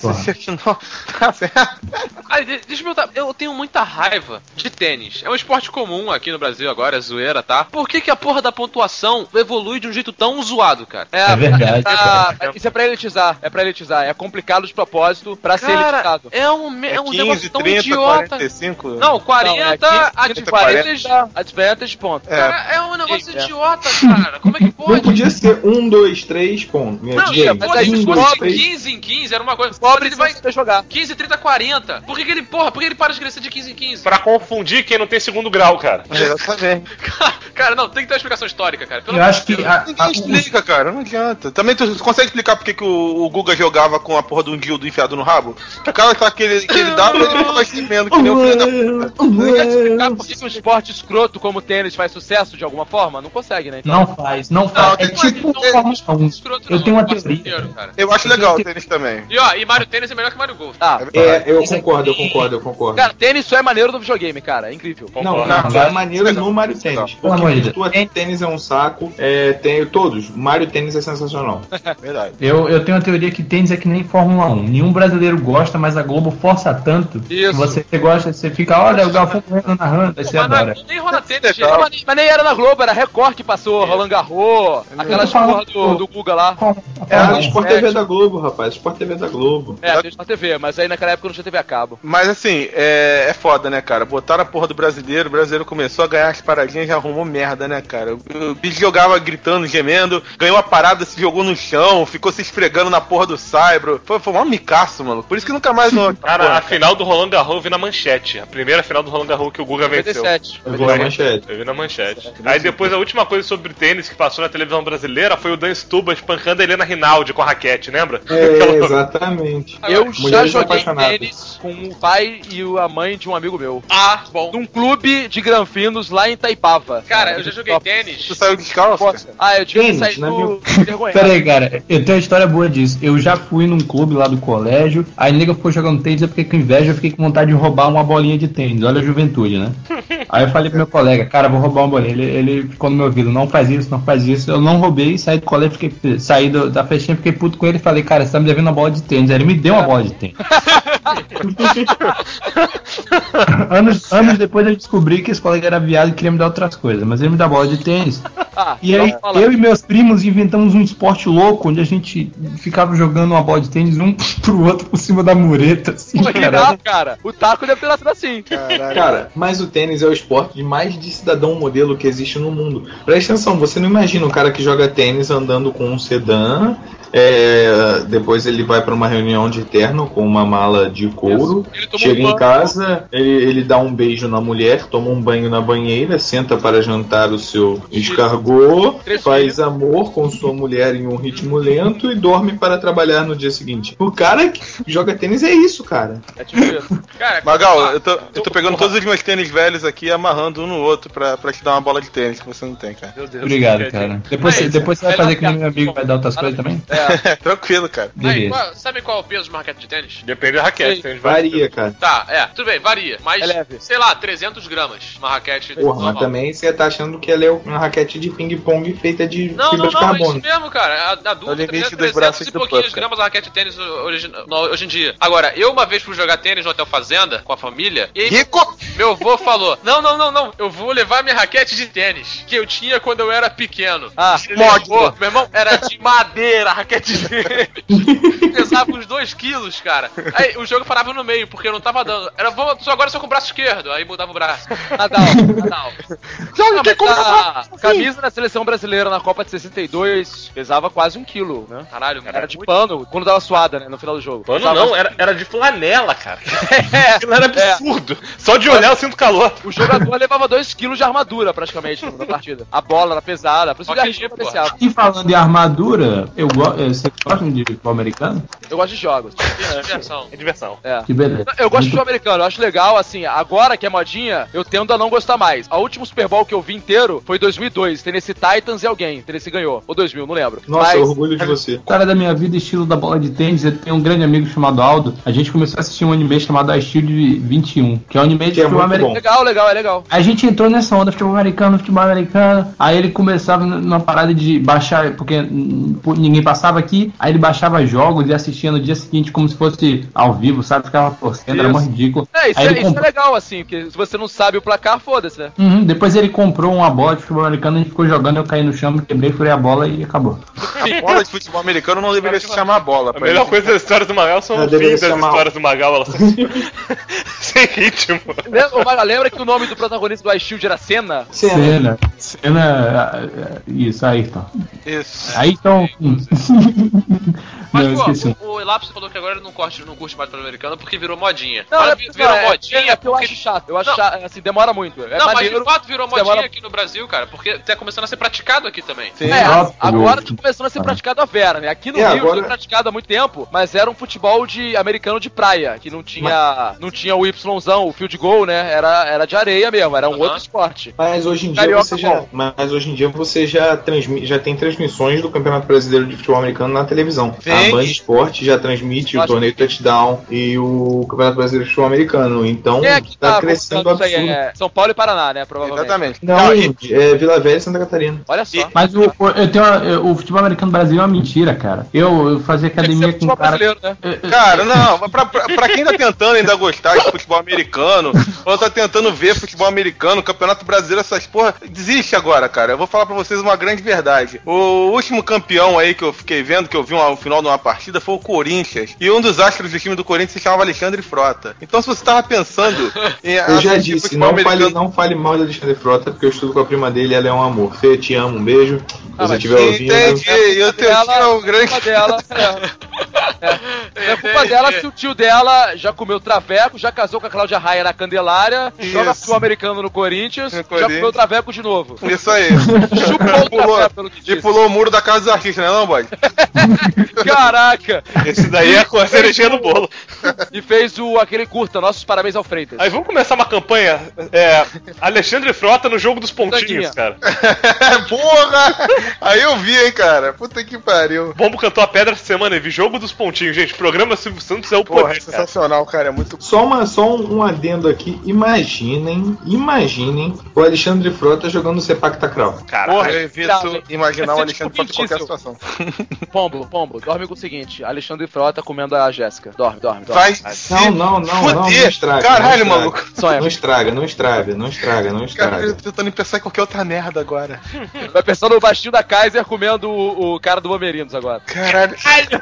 Tá certo. Aí, deixa eu perguntar, eu tenho muita raiva de tênis. É um esporte comum aqui no Brasil agora, é zoeira, tá? Por que a porra da pontuação evolui de um jeito tão zoado, cara? É verdade, Isso é pra elitizar, é complicado de propósito pra ser Cara, elitizado. é um 15, negócio tão 30, idiota. 45? Não, 40, advantage. Advantage, ponto. Cara, é um negócio É. idiota, cara. Como é que Não pode? podia ser 1, 2, 3, ponto. Não, Game. se fosse, aí, se Um, fosse dois, de três. 15 em 15, era uma coisa. Pobre Ele vai vai jogar. 15, 30, 40. Por que ele para de crescer de 15 em 15? Pra confundir quem não tem segundo grau, cara. Exatamente. Cara, não, tem que ter uma explicação histórica, cara. Pelo Eu amor acho de que Deus. Ninguém explica, cara, não adianta. Também tu consegue explicar por que o Guga jogava com a porra de um dildo enfiado no rabo? O cara tá que ele dava, ele vai gemendo que nem o filho da puta. Não quer explicar por que um esporte escroto como o tênis faz sucesso de alguma forma? Não consegue, né? Então, Não faz. É tipo Fórmula 1. Eu tenho uma teoria. Cara. Eu acho legal o tênis também. E Mario Tênis é melhor que Mario Golf. Tá. Eu concordo. Cara, tênis só é maneiro no videogame, cara. É incrível. Não, Concordo. é maneiro no Mario Tênis. Pelo amor de Porque tênis é um saco, tem todos. Mario Tênis é sensacional. Verdade. Eu tenho uma teoria que tênis é que nem Fórmula 1. Nenhum brasileiro gosta, mas a Globo força tanto. Isso. Que você gosta, você fica, olha, o Galvão narrando, aí você adora. Nem rola tênis, Legal. gente. Mas nem era na Globo, era Record que passou, Roland Garros, aquelas porra do Guga lá. É a Sport TV da Globo, rapaz. Sport TV da Globo. Tem na TV, mas aí naquela época não tinha TV a cabo. Mas assim, é foda, né, cara? Botaram a porra do brasileiro, o brasileiro começou a ganhar as paradinhas e já arrumou merda, né, cara? O bicho jogava gritando, gemendo, ganhou a parada, se jogou no chão, ficou se esfregando na porra do Saibro. Foi um micaço, mano. Por isso que nunca mais não. Cara, a final do Roland Garros eu vi na manchete. A primeira final do Roland Garros que o Guga venceu. 97. Eu vi na manchete. Eu vi na manchete. Aí depois a última coisa sobre tênis que passou na televisão brasileira foi o Dan Stuba espancando a Helena Rinaldi com a raquete, lembra? Exatamente. Eu já Mulheres joguei apaixonadas. tênis com o pai e a mãe de um amigo meu. Ah, bom. Num clube de granfinos lá em Itaipava. Cara, eu já joguei tênis. Tu saiu descalço? Eu devia ter Tênis, saído na minha- vergonhado. Pera aí, cara, eu tenho uma história boa disso. Eu já fui num clube lá do colégio, aí nega ficou jogando tênis, eu fiquei com inveja, eu fiquei com vontade de roubar uma bolinha de tênis. Olha a juventude, né? Aí eu falei pro meu colega, cara, vou roubar uma bolinha. Ele ficou no meu ouvido, não faz isso, não faz isso. Eu não roubei, saí do colégio, saí da festinha, fiquei puto com ele e falei, cara, você tá me devendo uma bola de tênis. Aí ele me deu uma bola de tênis. anos depois eu descobri que esse colega era viado e queria me dar outras coisas, mas ele me dá bola de tênis. E aí, eu e meus primos inventamos um esporte louco, onde a gente ficava jogando uma bola de tênis um pro outro por cima da mureta, assim, Pô, que legal, cara. O taco deve ter nascido assim. Cara, mas o tênis é o esporte mais de cidadão modelo que existe no mundo. Presta atenção, você não imagina um cara que joga tênis andando com um sedã, depois ele vai pra uma reunião de terno com uma mala de couro, Ele tomou chega um em banho. casa, ele dá um beijo na mulher, toma um banho na banheira, senta para jantar o seu escargot, faz amor com sua mulher em um ritmo lento e dorme para trabalhar no dia seguinte. O cara que joga tênis é isso, cara. É tipo isso. Cara, Magal, eu tô pegando todos os meus tênis velhos aqui e amarrando um no outro pra te dar uma bola de tênis que você não tem, cara. Meu Deus. Obrigado, cara. Depois você vai fazer que nem meu amigo vai dar outras coisas também? Tranquilo, cara. Aí, Beleza. sabe qual é o peso de uma raquete de tênis? Depende da raquete. Tem Varia, cara. Tá, tudo bem, varia. Mas, É leve. sei lá, 300 gramas uma raquete Porra, mas normal. também você tá achando que ela é uma raquete de ping-pong feita de Não, fibra não, de não, é carbono. isso mesmo, cara. A É o adulta limite 300 dos braços e do pouquinhos Puff, cara. gramas a raquete de tênis hoje em dia. Agora, eu uma vez fui jogar tênis no Hotel Fazenda com a família e aí Rico! meu avô falou, não, eu vou levar minha raquete de tênis que eu tinha quando eu era pequeno. Ele levou, meu irmão, era de madeira a raquete de tênis. Pesava uns 2 quilos, cara. Aí o jogo parava no meio, porque eu não tava dando. Era, só agora só com o braço esquerdo, aí mudava o braço. Nadal. Joga que A camisa camisa da seleção brasileira na Copa de 62 pesava quase 1 quilo, né? Caralho, Era de pano, quando dava suada, né? No final do jogo. Pano Pesava não, era de flanela, cara. É, Aquilo era absurdo. Só de olhar eu sinto calor. O jogador levava 2 quilos de armadura, praticamente, na partida. A bola era pesada, por isso que o Garrincha apreciava. E falando de armadura, você gosta de futebol americano? Eu gosto de jogos. Diversão. É diversão. É. Que beleza. Eu gosto de futebol americano, eu acho legal, assim, agora que é modinha, eu tendo a não gostar mais. A última Super Bowl que eu vi inteiro foi 2002, Tennessee Titans e alguém, Tennessee ganhou, ou 2000, não lembro. Nossa, orgulho de você. Cara da minha vida, estilo da bola de tênis, eu tenho um grande amigo chamado Aldo. A gente começou a assistir um anime chamado A Shield 21, que é um anime de futebol americano. Legal, é legal. A gente entrou nessa onda futebol americano. Aí ele começava numa parada de baixar, porque ninguém passava aqui. Aí ele baixava jogos e assistia no dia seguinte como se fosse ao vivo, sabe? Ficava torcendo, era muito ridículo. Isso é legal, assim, porque se você não sabe o placar, foda-se, né? Depois ele comprou uma bola de futebol americano, a gente ficou jogando, eu caí no chão, quebrei, furei a bola e acabou. A bola de futebol americano não deveria se chamar bola. A melhor coisa das histórias do Magal são o fim das histórias do Magal, elas são sem ritmo. Lembra que o nome do protagonista do iShield era Senna? Senna. Isso, Ayrton. Isso. Ayrton. Mas, Não, pô, esqueci. o Elapso falou que agora ele não curte mais futebol americano porque virou modinha. Não, Mas virou modinha porque eu porque... acho chato. Eu acho chato, assim, demora muito. Não, mas de fato virou modinha aqui no Brasil, cara, porque tá começando a ser praticado aqui também. Sim. Agora tá começando a ser praticado a vera, né? Aqui no Rio agora... foi praticado há muito tempo, mas era um futebol americano de praia, que não tinha o Yzão, o field goal, né? Era de areia mesmo, era um outro esporte. Mas hoje em dia você já tem transmissões do Campeonato Brasileiro de Futebol Americano na televisão. A Band Esporte já transmite o torneio Touchdown e o Campeonato Brasileiro de Futebol Americano. Então tá crescendo absurdo. São Paulo e Paraná, né? Provavelmente. Exatamente. Não, é Vila Velha e Santa Catarina. Olha só. Mas o futebol americano no Brasil é uma mentira, cara. Eu fazia academia com um cara... Né? Cara, não, pra quem tá tentando ainda gostar de futebol americano, ou tá tentando ver futebol americano, Campeonato Brasileiro, essas porra, desiste agora, cara. Eu vou falar pra vocês uma grande verdade. O último campeão aí que eu fiquei vendo, que eu vi no final de uma partida, foi o Corinthians. E um dos astros do time do Corinthians se chamava Alexandre Frota. Então se você tava pensando em... Eu já disse, não fale mal de Alexandre Frota, porque eu estudo com a prima dele, ela é um amor. Fê, te amo, um beijo. Se você estiver ouvindo... Entendi, eu tenho um grande... É culpa dela se o tio dela já comeu traveco, já casou com a Cláudia Raia na Candelária, joga futebol americano no Corinthians, já comeu traveco de novo. Isso aí. Chupou pulou o muro da casa dos artistas, né, não, bode? Caraca! Esse daí é a cerejinha no bolo. E fez aquele curta, nossos parabéns ao Freitas. Aí vamos começar uma campanha, Alexandre Frota no jogo dos pontinhos, cara. Porra! Aí eu vi, hein, cara. Puta que pariu. Bombo cantou a pedra essa semana e vi jogo dos pontinhos, gente. Programa Silvio Santos é o poder. Porra, é sensacional, cara. É muito... Só um adendo aqui. Imaginem o Alexandre Frota jogando Sepak Takraw. Caralho, eu evito imaginar o Alexandre Frota em qualquer situação. Pombo, dorme com o seguinte: Alexandre Frota comendo a Jéssica. Dorme. Não estraga. Caralho, maluco. Não estraga. Cara, eu tô tentando pensar em qualquer outra merda agora. Vai pensar no baixinho da Kaiser comendo o cara do Bomerinos agora. Caralho.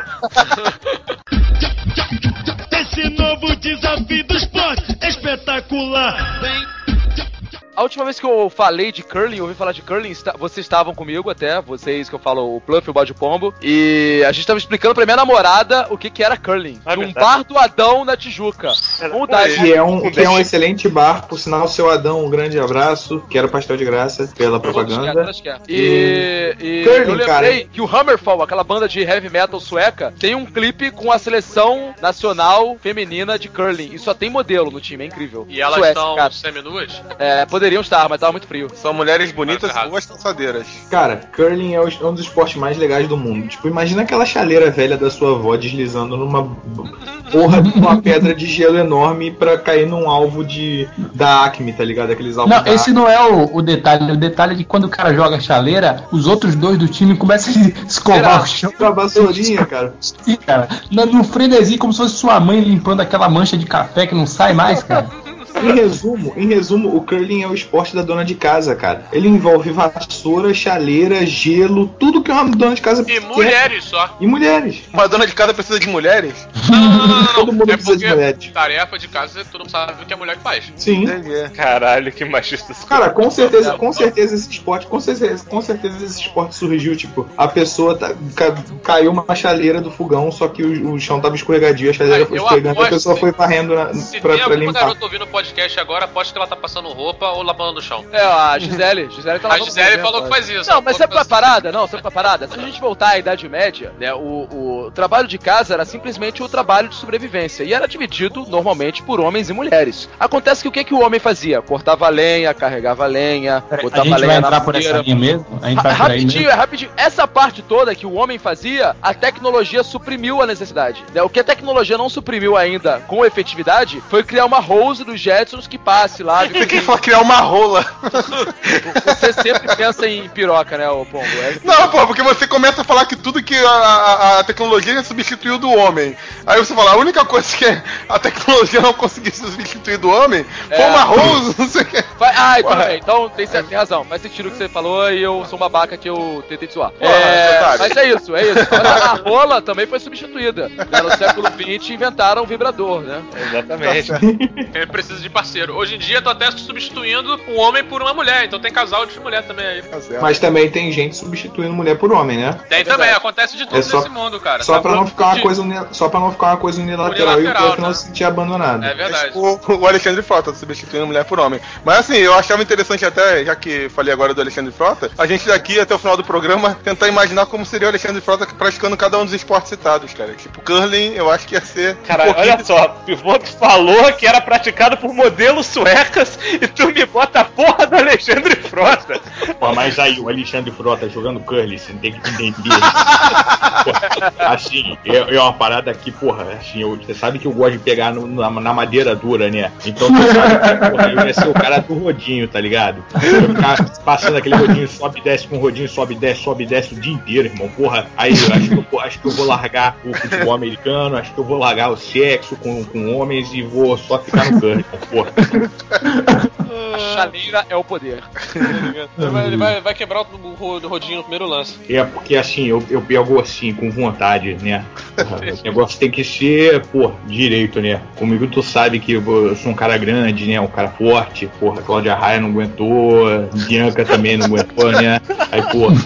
Esse novo desafio do esporte espetacular. A última vez que eu falei de curling, eu ouvi falar de curling, vocês estavam comigo até, vocês que eu falo, o Pluff e o Bode Pombo, e a gente tava explicando pra minha namorada o que era curling. Num bar do Adão na Tijuca. Que é um excelente bar, por sinal, seu Adão, um grande abraço, quero pastel de graça pela propaganda. E curling, eu lembrei que o Hammerfall, aquela banda de heavy metal sueca, tem um clipe com a seleção nacional feminina de curling, e só tem modelo no time, é incrível. E elas estão semi-nuas? Poderiam estar, mas tava muito frio. São mulheres bonitas e boas dançadeiras. Cara, curling é um dos esportes mais legais do mundo. Tipo, imagina aquela chaleira velha da sua avó deslizando numa porra de uma pedra de gelo enorme pra cair num alvo da Acme, tá ligado? Aqueles alvos. Não, esse não é o detalhe. O detalhe é que quando o cara joga a chaleira, os outros dois do time começam a escovar o chão. Com a vassourinha, cara. Sim, cara. No frenesi, como se fosse sua mãe limpando aquela mancha de café que não sai mais, cara. Em resumo, o curling é o esporte da dona de casa, cara. Ele envolve vassoura, chaleira, gelo, tudo que uma dona de casa E mulheres só. E mulheres. Uma dona de casa precisa de mulheres? Não. Todo mundo É precisa de porque mulheres. tarefa de casa, todo mundo sabe o que a mulher faz. Sim. Caralho, que machista esse Cara, com certeza esse esporte, com certeza esse esporte surgiu, tipo, a pessoa caiu uma chaleira do fogão, só que o chão tava escorregadio, a chaleira foi escorregando, a pessoa foi varrendo pra alguma limpar. garota ouvindo o podcast agora, aposto que ela tá passando roupa ou lavando no chão. A Gisele tá A Gisele falou que faz isso. Não, mas sabe qual é a parada? Se a gente voltar à Idade Média, né, o trabalho de casa era simplesmente o trabalho de sobrevivência, e era dividido normalmente por homens e mulheres. Acontece que o que o homem fazia? Cortava lenha, carregava lenha, botava lenha na fogueira. Rapidinho. Essa parte toda que o homem fazia, a tecnologia suprimiu a necessidade. Né? O que a tecnologia não suprimiu ainda com efetividade foi criar uma Rose dos Jetsons que passe lá. Você quer falar criar uma rola? Você sempre pensa em piroca, né, ô Pombo? Não, pô, porque você começa a falar que tudo que a tecnologia substituiu do homem. Aí você fala, a única coisa que a tecnologia não conseguiu substituir do homem foi uma Rose, não sei o que. Tudo bem, então tem razão. Faz sentido o que você falou e eu sou uma babaca que eu tentei te zoar. Mas é isso. A rola também foi substituída. No século XX inventaram o vibrador, né? Exatamente. Ele precisa de parceiro. Hoje em dia, tô até substituindo um homem por uma mulher, então tem casal de mulher também aí. Mas também tem gente substituindo mulher por homem, né? Tem também, acontece de tudo nesse mundo, cara. Só pra não ficar uma coisa unilateral e o outro não se sentir abandonado. É verdade. O Alexandre Frota substituindo mulher por homem. Mas assim, eu achava interessante até, já que falei agora do Alexandre Frota, a gente daqui até o final do programa tentar imaginar como seria o Alexandre Frota praticando cada um dos esportes citados, cara. Tipo, curling, eu acho que ia ser... Caralho, olha só, o Pivoto falou que era praticado por modelos suecas e tu me bota a porra do Alexandre Frota. Pô, mas aí, o Alexandre Frota jogando curling, você tem que entender. Assim, é uma parada que, porra, assim, você sabe que eu gosto de pegar na madeira dura, né? Então você sabe que, porra, eu ia ser o cara do rodinho, tá ligado? Eu ia ficar passando aquele rodinho, sobe e desce com rodinho, sobe e desce o dia inteiro, irmão. Porra, aí eu acho que eu vou largar o futebol americano, acho que eu vou largar o sexo com homens e vou só ficar no curling, porra. A chaleira é o poder. Ele vai quebrar o rodinho no primeiro lance. É porque assim, eu pego assim, com vontade, né? O negócio tem que ser, direito, né? Comigo tu sabe que eu sou um cara grande, né? Um cara forte. Porra, Cláudia Raia não aguentou, Bianca também não aguentou, né? Aí,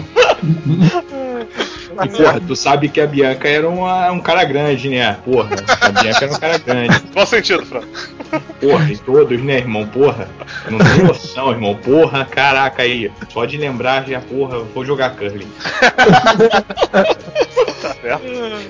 E, porra, tu sabe que a Bianca era um cara grande, né? Porra, a Bianca era um cara grande. Qual sentido, Fran? Porra, em todos, né, irmão? Porra, eu não tenho noção, irmão. Porra, caraca aí. Só de lembrar já, porra, eu vou jogar curling. Tá certo.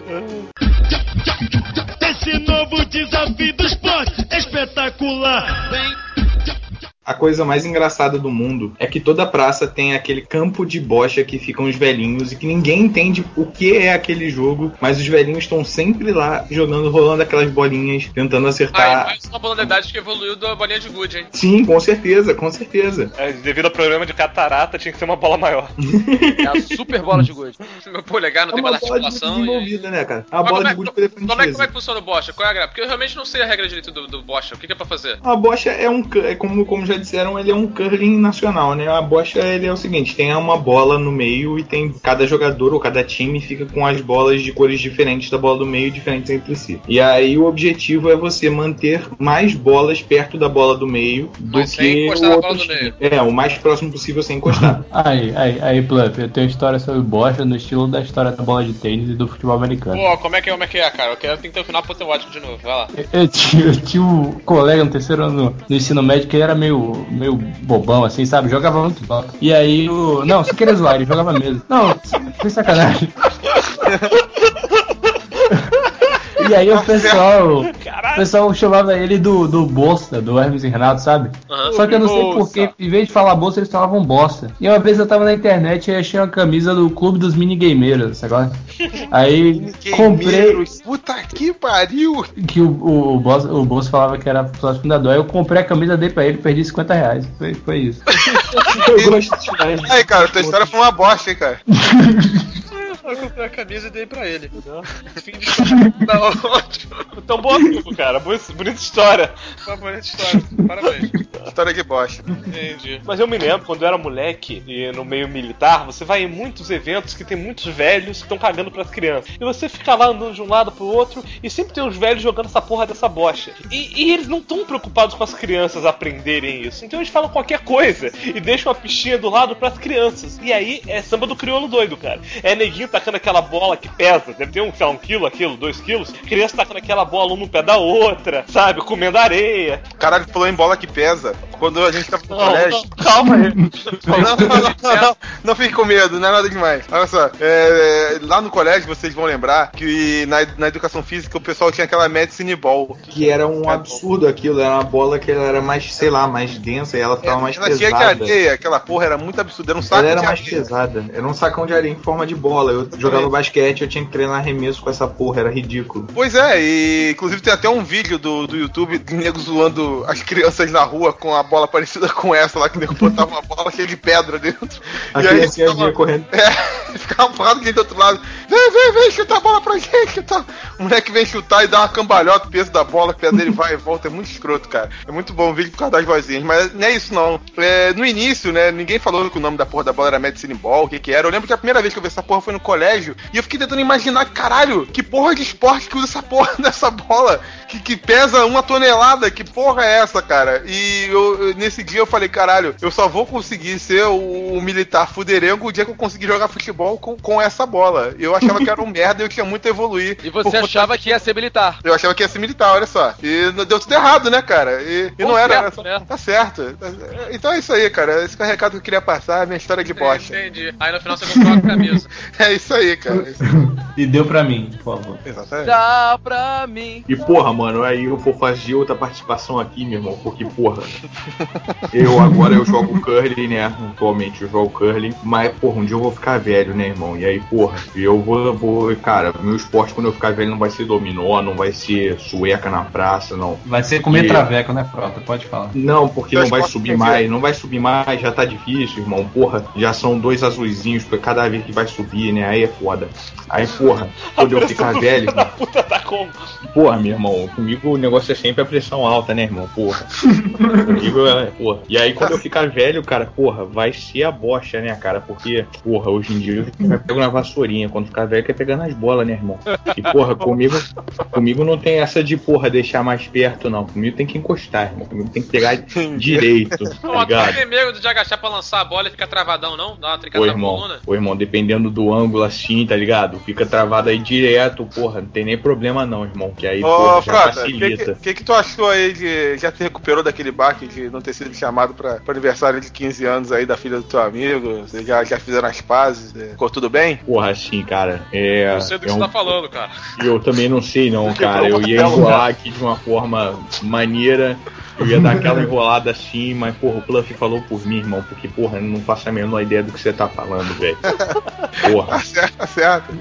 Esse novo desafio do esporte espetacular. Vem. A coisa mais engraçada do mundo é que toda praça tem aquele campo de bocha que ficam os velhinhos e que ninguém entende o que é aquele jogo, mas os velhinhos estão sempre lá jogando, rolando aquelas bolinhas, tentando acertar. Mais uma modalidade que evoluiu da bolinha de gude, hein? Sim, com certeza. Devido ao problema de catarata, tinha que ser uma bola maior. É a super bola de gude. Meu polegar não tem mais articulação. Desenvolvida, né, cara? A bola de gude foi como é que funciona o bocha? Qual é a graça? Porque eu realmente não sei a regra direito do bocha. O que é pra fazer? A bocha é como já disseram, ele é um curling nacional, né? A bocha, ele é o seguinte, tem uma bola no meio e tem cada jogador ou cada time fica com as bolas de cores diferentes da bola do meio, diferentes entre si. E aí o objetivo é você manter mais bolas perto da bola do meio do que o outro time. O mais próximo possível sem encostar. Aí, Plump, eu tenho história sobre bocha no estilo da história da bola de tênis e do futebol americano. Pô, como é que é, cara? Eu quero tentar o final pro teu ótimo de novo, vai lá. Eu tinha um colega no terceiro ano no ensino médio que ele era meio bobão, assim, sabe? Jogava muito bola. E aí não, só queria zoar, ele jogava mesmo. Não, foi sacanagem. E aí o pessoal chamava ele do Bossa, do Hermes e Renato, sabe? Só que eu não sei porquê, em vez de falar Bossa, eles falavam Bossa. E uma vez eu tava na internet e achei uma camisa do Clube dos Minigameiros, sabe? Aí comprei... Puta que pariu! Que o Bossa falava que era sócio fundador. Aí eu comprei a camisa dele pra ele e perdi R$50. Foi isso. Eu gosto de Aí, cara, tua história foi uma bosta, hein, cara? Eu comprei a camisa e dei pra ele. Fim de história. Tá ótimo. Então, bom amigo, cara. Bonita história. Uma bonita história. Parabéns. História de bosta. Entendi. Mas eu me lembro, quando eu era moleque e no meio militar, você vai em muitos eventos que tem muitos velhos que estão cagando pras crianças. E você fica lá andando de um lado pro outro e sempre tem uns velhos jogando essa porra dessa bosta. E eles não estão preocupados com as crianças aprenderem isso. Então eles falam qualquer coisa e deixam a pichinha do lado pras crianças. E aí é samba do crioulo doido, cara. É neguinho tacando aquela bola que pesa, deve ter sei lá, 1 quilo, 2 quilos. Criança tacando aquela bola um no pé da outra, sabe? Comendo areia. Caralho, falou em bola que pesa. Quando a gente tava no colégio. Não, calma aí. Não fique com medo, não é nada demais. Olha só, lá no colégio vocês vão lembrar que na educação física o pessoal tinha aquela medicine ball. Que era um absurdo aquilo, era uma bola que ela era mais, sei lá, mais densa e ela ficava mais pesada. Ela tinha que areia, aquela porra era muito absurda, era um saco ela era de mais areia. pesada, era um sacão de areia em forma de bola. Eu jogava basquete, eu tinha que treinar arremesso com essa porra, era ridículo. Pois é, e inclusive tem até um vídeo do YouTube de nego zoando as crianças na rua com a bola parecida com essa lá, que nego botava uma bola cheia de pedra dentro. A e aí criancinha vinha correndo. Ficava porrada de gente do outro lado. Vem chutar a bola pra gente. Tá? O moleque vem chutar e dá uma cambalhota, o peso da bola, o pé dele vai e volta. É muito escroto, cara. É muito bom o vídeo por causa das vozinhas. Mas não é isso, não. No início, né, ninguém falou que o nome da porra da bola era Medicine Ball, o que era. Eu lembro que a primeira vez que eu vi essa porra foi no colégio e eu fiquei tentando imaginar, caralho, que porra de esporte que usa essa porra dessa bola que pesa 1 tonelada. Que porra é essa, cara? E nesse dia eu falei, caralho, eu só vou conseguir ser o militar fuderengo o dia que eu conseguir jogar futebol com essa bola. Eu achava que era um merda e eu tinha muito a evoluir. E você achava que ia ser militar? Eu achava que ia ser militar, olha só. E deu tudo errado, né, cara? E não era só... né? Tá certo. Então é isso aí, cara. Esse é o recado que eu queria passar, minha história de bosta. Entendi. Aí no final você comprou a camisa. É isso aí, cara. E deu pra mim, por favor. Exatamente. Dá pra mim. E porra, mano, aí eu vou fazer outra participação aqui, meu irmão, porque porra, eu jogo curling, né, atualmente eu jogo curling, mas porra, um dia eu vou ficar velho, né, irmão, e aí porra, eu vou, cara, meu esporte quando eu ficar velho não vai ser dominó, não vai ser sueca na praça, não. Vai ser comer traveco, né, Frota? Pode falar. Não, porque não vai subir mais, já tá difícil, irmão, porra, já são 2 azuizinhos pra cada vez que vai subir, né, aí é foda. Aí, porra, quando eu ficar velho... Da puta tá como? Porra, meu irmão, comigo o negócio é sempre a pressão alta, né, irmão? Porra. Comigo é, porra. E aí, quando eu ficar velho, cara, porra, vai ser a bosta, né, cara? Porque, porra, hoje em dia eu pego na vassourinha. Quando ficar velho, quer pegar nas bolas, né, irmão? E, porra, comigo não tem essa de, porra, deixar mais perto, não. Comigo tem que encostar, irmão. Comigo tem que pegar direito, tá Pô, tu ligado? tem medo de agachar pra lançar a bola e ficar travadão, não? Dá uma tricada na coluna? Ô, irmão, dependendo do ângulo assim, tá ligado? Fica travado aí direto, porra. Não tem nem problema, não, irmão. Que aí, porra, já Frota, facilita. O que tu achou aí de... Já te recuperou daquele baque de não ter sido chamado pra aniversário de 15 anos aí da filha do teu amigo? Vocês já fizeram as pazes? Ficou tudo bem? Porra, assim, cara, Não sei do que você tá falando, cara. Eu também não sei, não, cara. Eu ia enrolar aqui de uma forma maneira. Eu ia dar aquela enrolada assim, mas, porra, o Pluff falou por mim, irmão. Porque, porra, eu não faço a menor ideia do que você tá falando, velho. Porra. Tá certo.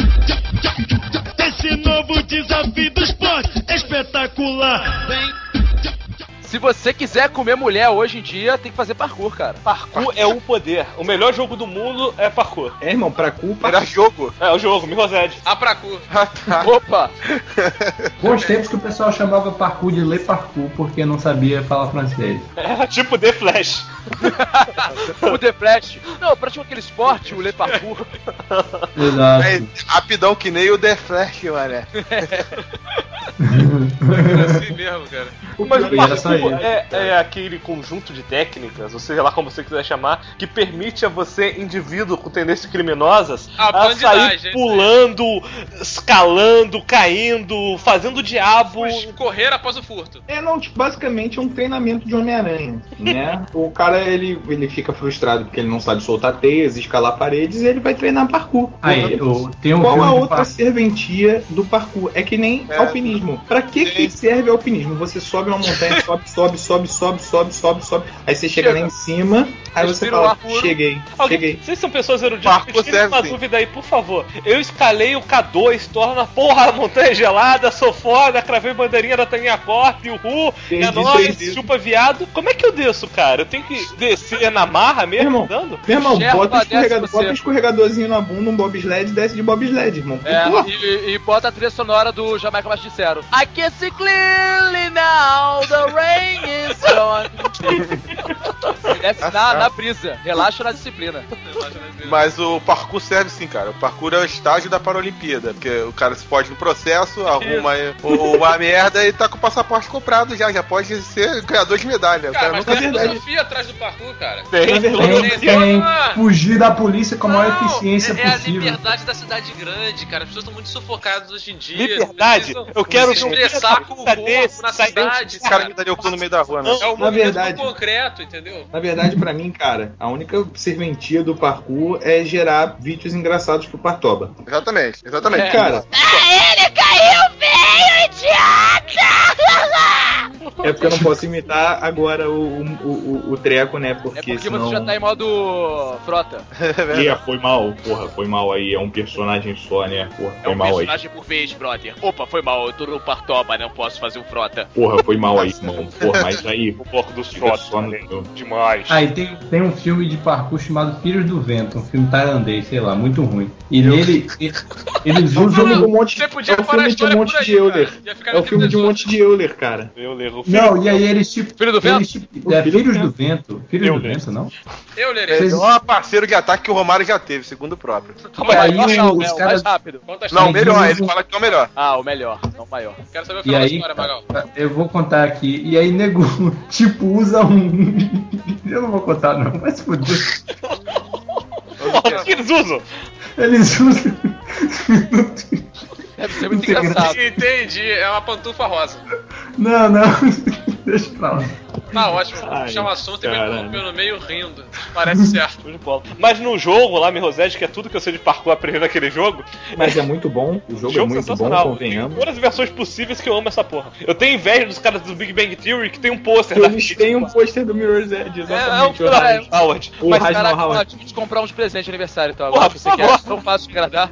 Esse novo desafio do esporte espetacular. Vem. Se você quiser comer mulher hoje em dia, tem que fazer parkour, cara. Parkour é o poder. O melhor jogo do mundo é parkour. É, irmão, parkour. Era jogo. É o jogo, Mirrosed. Parkour. Opa! Bons tempos que o pessoal chamava parkour de Le Parkour porque não sabia falar francês. Era tipo The Flash. O The Flash. Não, eu pratico aquele esporte, o Le Parkour. Exato. É rapidão que nem o The Flash, mané. É assim mesmo, cara. Mas o Era só parkour isso. é aquele conjunto de técnicas, ou seja lá como você quiser chamar, que permite a você, indivíduo com tendências criminosas, a sair pulando, escalando, caindo, fazendo o diabo. Correr após o furto. É, não, tipo, basicamente é um treinamento de Homem-Aranha, né? O cara, ele fica frustrado porque ele não sabe soltar teias, escalar paredes, e ele vai treinar parkour. Aí, tem um Qual filme a de outra serventia do parkour? É que nem alpinismo. Pra que serve alpinismo. Você sobe uma montanha, sobe. Aí você chega lá em cima, aí você fala, cheguei. Vocês são pessoas eruditas, tirem uma dúvida aí, por favor. Eu escalei o K2, torna a porra a montanha gelada, sou foda, cravei bandeirinha da Taninha Corp, uhul, é nóis, chupa viado. Como é que eu desço, cara? Eu tenho que descer na marra mesmo, andando? Meu irmão, bota um escorregadorzinho na bunda, um bobsled, desce de bobsled, irmão. E bota a trilha sonora do Jamaica Mais Sincero. I can see clearly now, the rain is gone. Desce na brisa, relaxa na disciplina. Mas o parkour serve sim, cara. O parkour é o estágio da Paralimpíada, porque o cara se pode no processo, arruma uma merda e tá com o passaporte comprado já pode ser ganhador de medalha. Cara, mas tem filosofia atrás do parkour, cara. Tem fugir da polícia com a maior eficiência possível. É a liberdade da cidade grande, cara. As pessoas estão muito sufocadas hoje em dia. Liberdade? Eu quero se expressar com o corpo na cidade. Esse cara me daria o cu no meio da rua, né? É o movimento concreto, entendeu? Na verdade, pra mim, cara, a única serventia do parkour é gerar vídeos engraçados pro Partoba. Exatamente. Cara. Ele caiu feio, idiota! É porque eu não posso imitar agora o treco, né? Porque senão... você já tá em modo frota. Foi mal aí, é um personagem só, né? Porra, foi mal aí. É um personagem por vez, brother. Opa, foi mal, eu tô no Partoba, não posso fazer um frota. Porra, foi mal aí, irmão. Porra, mas aí... O bloco dos frotas, demais. E tem um filme de parkour chamado Filhos do Vento, um filme tailandês, sei lá, muito ruim. E nele, eles usam um monte de monte de Euler. É o filme de um monte de Euler, cara. Não, e aí eles tipo... Filho do Vento? Filhos do Vento. Filhos do Vento, não? Melhor parceiro de ataque que o Romário já teve, segundo o próprio. Os caras... mais rápido. Não, o melhor, ele fala que é o melhor. Ah, o melhor, não o maior. Quero saber o final da história, Magal. Eu vou contar aqui. E aí, nego, tipo, usa um... Eu não vou contar, não, mas fodeu. O que eles usam? Eles usam... Deve ser muito engraçado. Entendi, é uma pantufa rosa. Não. Deixa pra lá. Tá ótimo, puxar um assunto e me interrompeu no meio rindo. Parece certo. Mas no jogo lá, Mirrosed, que é tudo que eu sei de parkour aprendi naquele jogo. Mas é muito bom, o jogo é muito bom, convenhamos. Tem todas as versões possíveis que eu amo essa porra. Eu tenho inveja dos caras do Big Bang Theory que tem um pôster da Eles têm um pôster do Mirror's Edge, exatamente. Howard. Mas caralho, pode te comprar uns presentes de aniversário, então agora você quer. Tão fácil de agradar.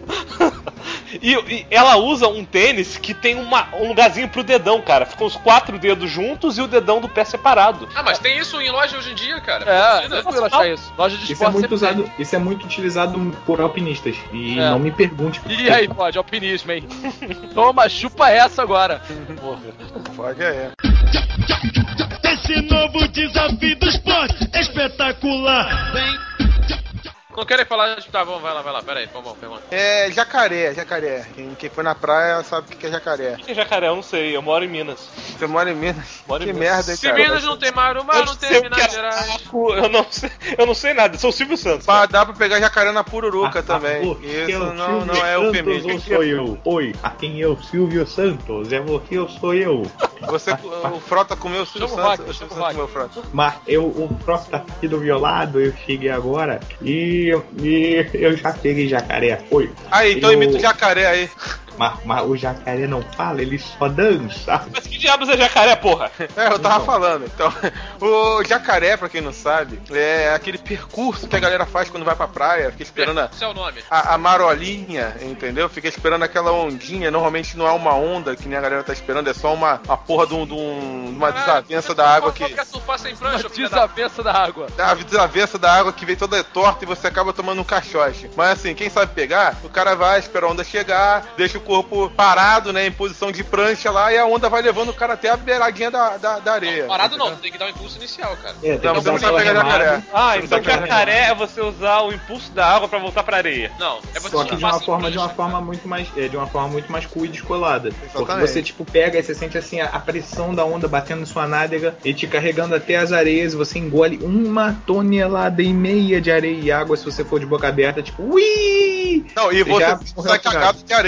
E ela usa um tênis que tem um lugarzinho pro dedão, cara. Ficam os 4 dedos juntos e o dedão do pé separado. Ah, mas tem isso em loja hoje em dia, cara. Eu não achar isso. Loja de esporte isso é muito utilizado por alpinistas. E não me pergunte. E aí, pode, alpinismo, hein? Toma, chupa essa agora. Pode é. Esse novo desafio do esporte espetacular. Vem. Não querem falar de... Tá, vamos, vai lá, pera aí, vamos, pergunta. É jacaré. Quem foi na praia sabe o que é jacaré. O que é jacaré? Eu não sei, eu moro em Minas. Você mora em Minas? Que merda, hein, cara? Se Minas não tem Marumá, não tem Minas Gerais. Eu não sei nada, sou o Silvio Santos. Dá pra pegar jacaré na Pururuca também. Isso não é eufemismo. Sou eu. Oi, aqui é o Silvio Santos, é você ou sou eu? O Frota comeu o Silvio Santos, o Silvio Santos comeu o Frota. Mas o Frota tá aqui do violado, eu cheguei agora e eu já peguei jacaré, foi. Então imita o jacaré aí. Mas o jacaré não fala, ele só dança. Mas que diabos é jacaré, porra? Eu tava falando. Então, o jacaré, pra quem não sabe, é aquele percurso que a galera faz quando vai pra praia. Fica esperando Esse é o nome. a marolinha, entendeu? Fica esperando aquela ondinha. Normalmente não é uma onda que nem a galera tá esperando, é só uma porra de uma desavença da água que... Quer surfar sem prancha, desavença da água. A desavença da água que vem toda torta e você acaba tomando um caixote. Mas assim, quem sabe pegar, o cara vai, espera a onda chegar, deixa o corpo parado, né, em posição de prancha lá, e a onda vai levando o cara até a beiradinha da areia. Não, parado não, tem que dar um impulso inicial, cara. Então você não sabe pegar jacaré. Então jacaré é você usar o impulso da água pra voltar pra areia. Não, é você só que de uma forma muito mais cool e descolada. Porque você tipo pega e você sente assim a pressão da onda batendo em sua nádega e te carregando até as areias, e você engole 1,5 tonelada de areia e água se você for de boca aberta, tipo, ui! Não, e você sai cagado de areia, né, cara?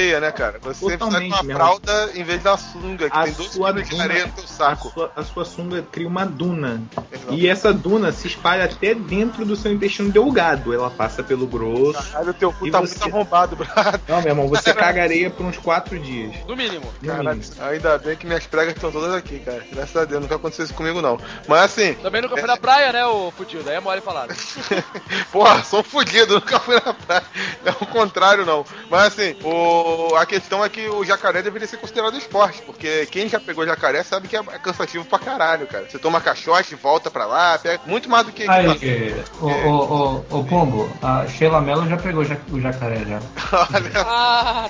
cara. Você precisa de Totalmente uma mesmo. fralda em vez da sunga, que A tem 12 sua quilos de duna- areia no teu saco. A sua sunga cria uma duna. Exato. E essa duna se espalha até dentro do seu intestino delgado. Ela passa pelo grosso. Caralho, o teu cu E tá você- muito arrombado, brado. Não, meu irmão, você caga areia por uns 4 dias. No mínimo. No Caralho, mínimo. ainda bem que minhas pregas estão todas aqui, cara. Graças a Deus, nunca aconteceu isso comigo, não. Mas assim, Também nunca foi na praia, né, ô fudido? Aí é mole falar. porra, sou um fudido, nunca fui na praia. É o contrário, não. Mas assim, a questão é que o jacaré deveria ser considerado esporte, porque quem já pegou jacaré sabe que é cansativo pra caralho, cara. Você toma caixote, volta pra lá, pega muito mais do que... Aí, ô Pombo, a Sheila Mello já pegou o jacaré já. Olha, Ah,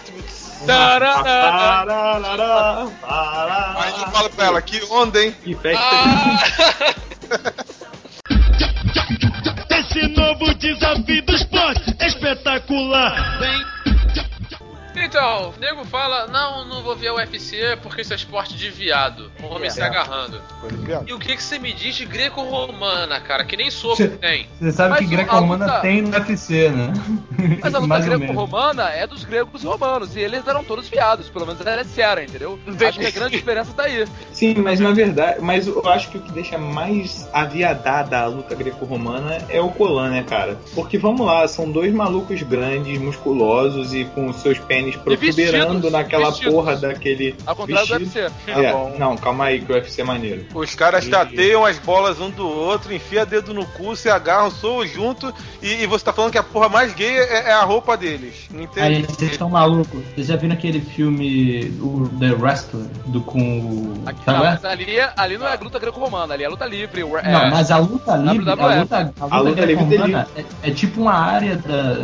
aí eu falo pra ela, que onda, hein? Que festa. Esse novo desafio do esporte espetacular. Vem. Então, o nego fala, não vou ver o UFC porque isso é esporte de viado. Um homem se agarrando. Coisa de viado. E o que você me diz de greco-romana, cara? Que nem soco tem. Você sabe Mas que a greco-romana luta- tem no UFC, né? Mas a luta Mais ou menos. greco-romana é dos gregos romanos. E eles eram todos viados. Pelo menos ela era, entendeu? Acho que a grande diferença tá aí. Sim, mas na verdade, mas eu acho que o que deixa mais aviadada a luta greco-romana é o Colan, né, cara? Porque vamos lá, são dois malucos grandes, musculosos e com os seus pênis protuberando vestidos, naquela vestidos. porra daquele. Ao contrário do vestido. UFC. É, bom. não, calma aí que o UFC é maneiro. Os caras tateiam as bolas um do outro, enfia dedo no cu, se agarram, soam junto, e você tá falando que a porra mais gay é a roupa deles. Não entende? Aí, vocês estão malucos. Vocês já viram aquele filme, o The Wrestler, com o... Aqui, Tá não, vendo? mas ali não é luta greco-romana, ali é luta livre. Não, mas a luta livre, WWE. a luta livre greco-romana é tipo uma área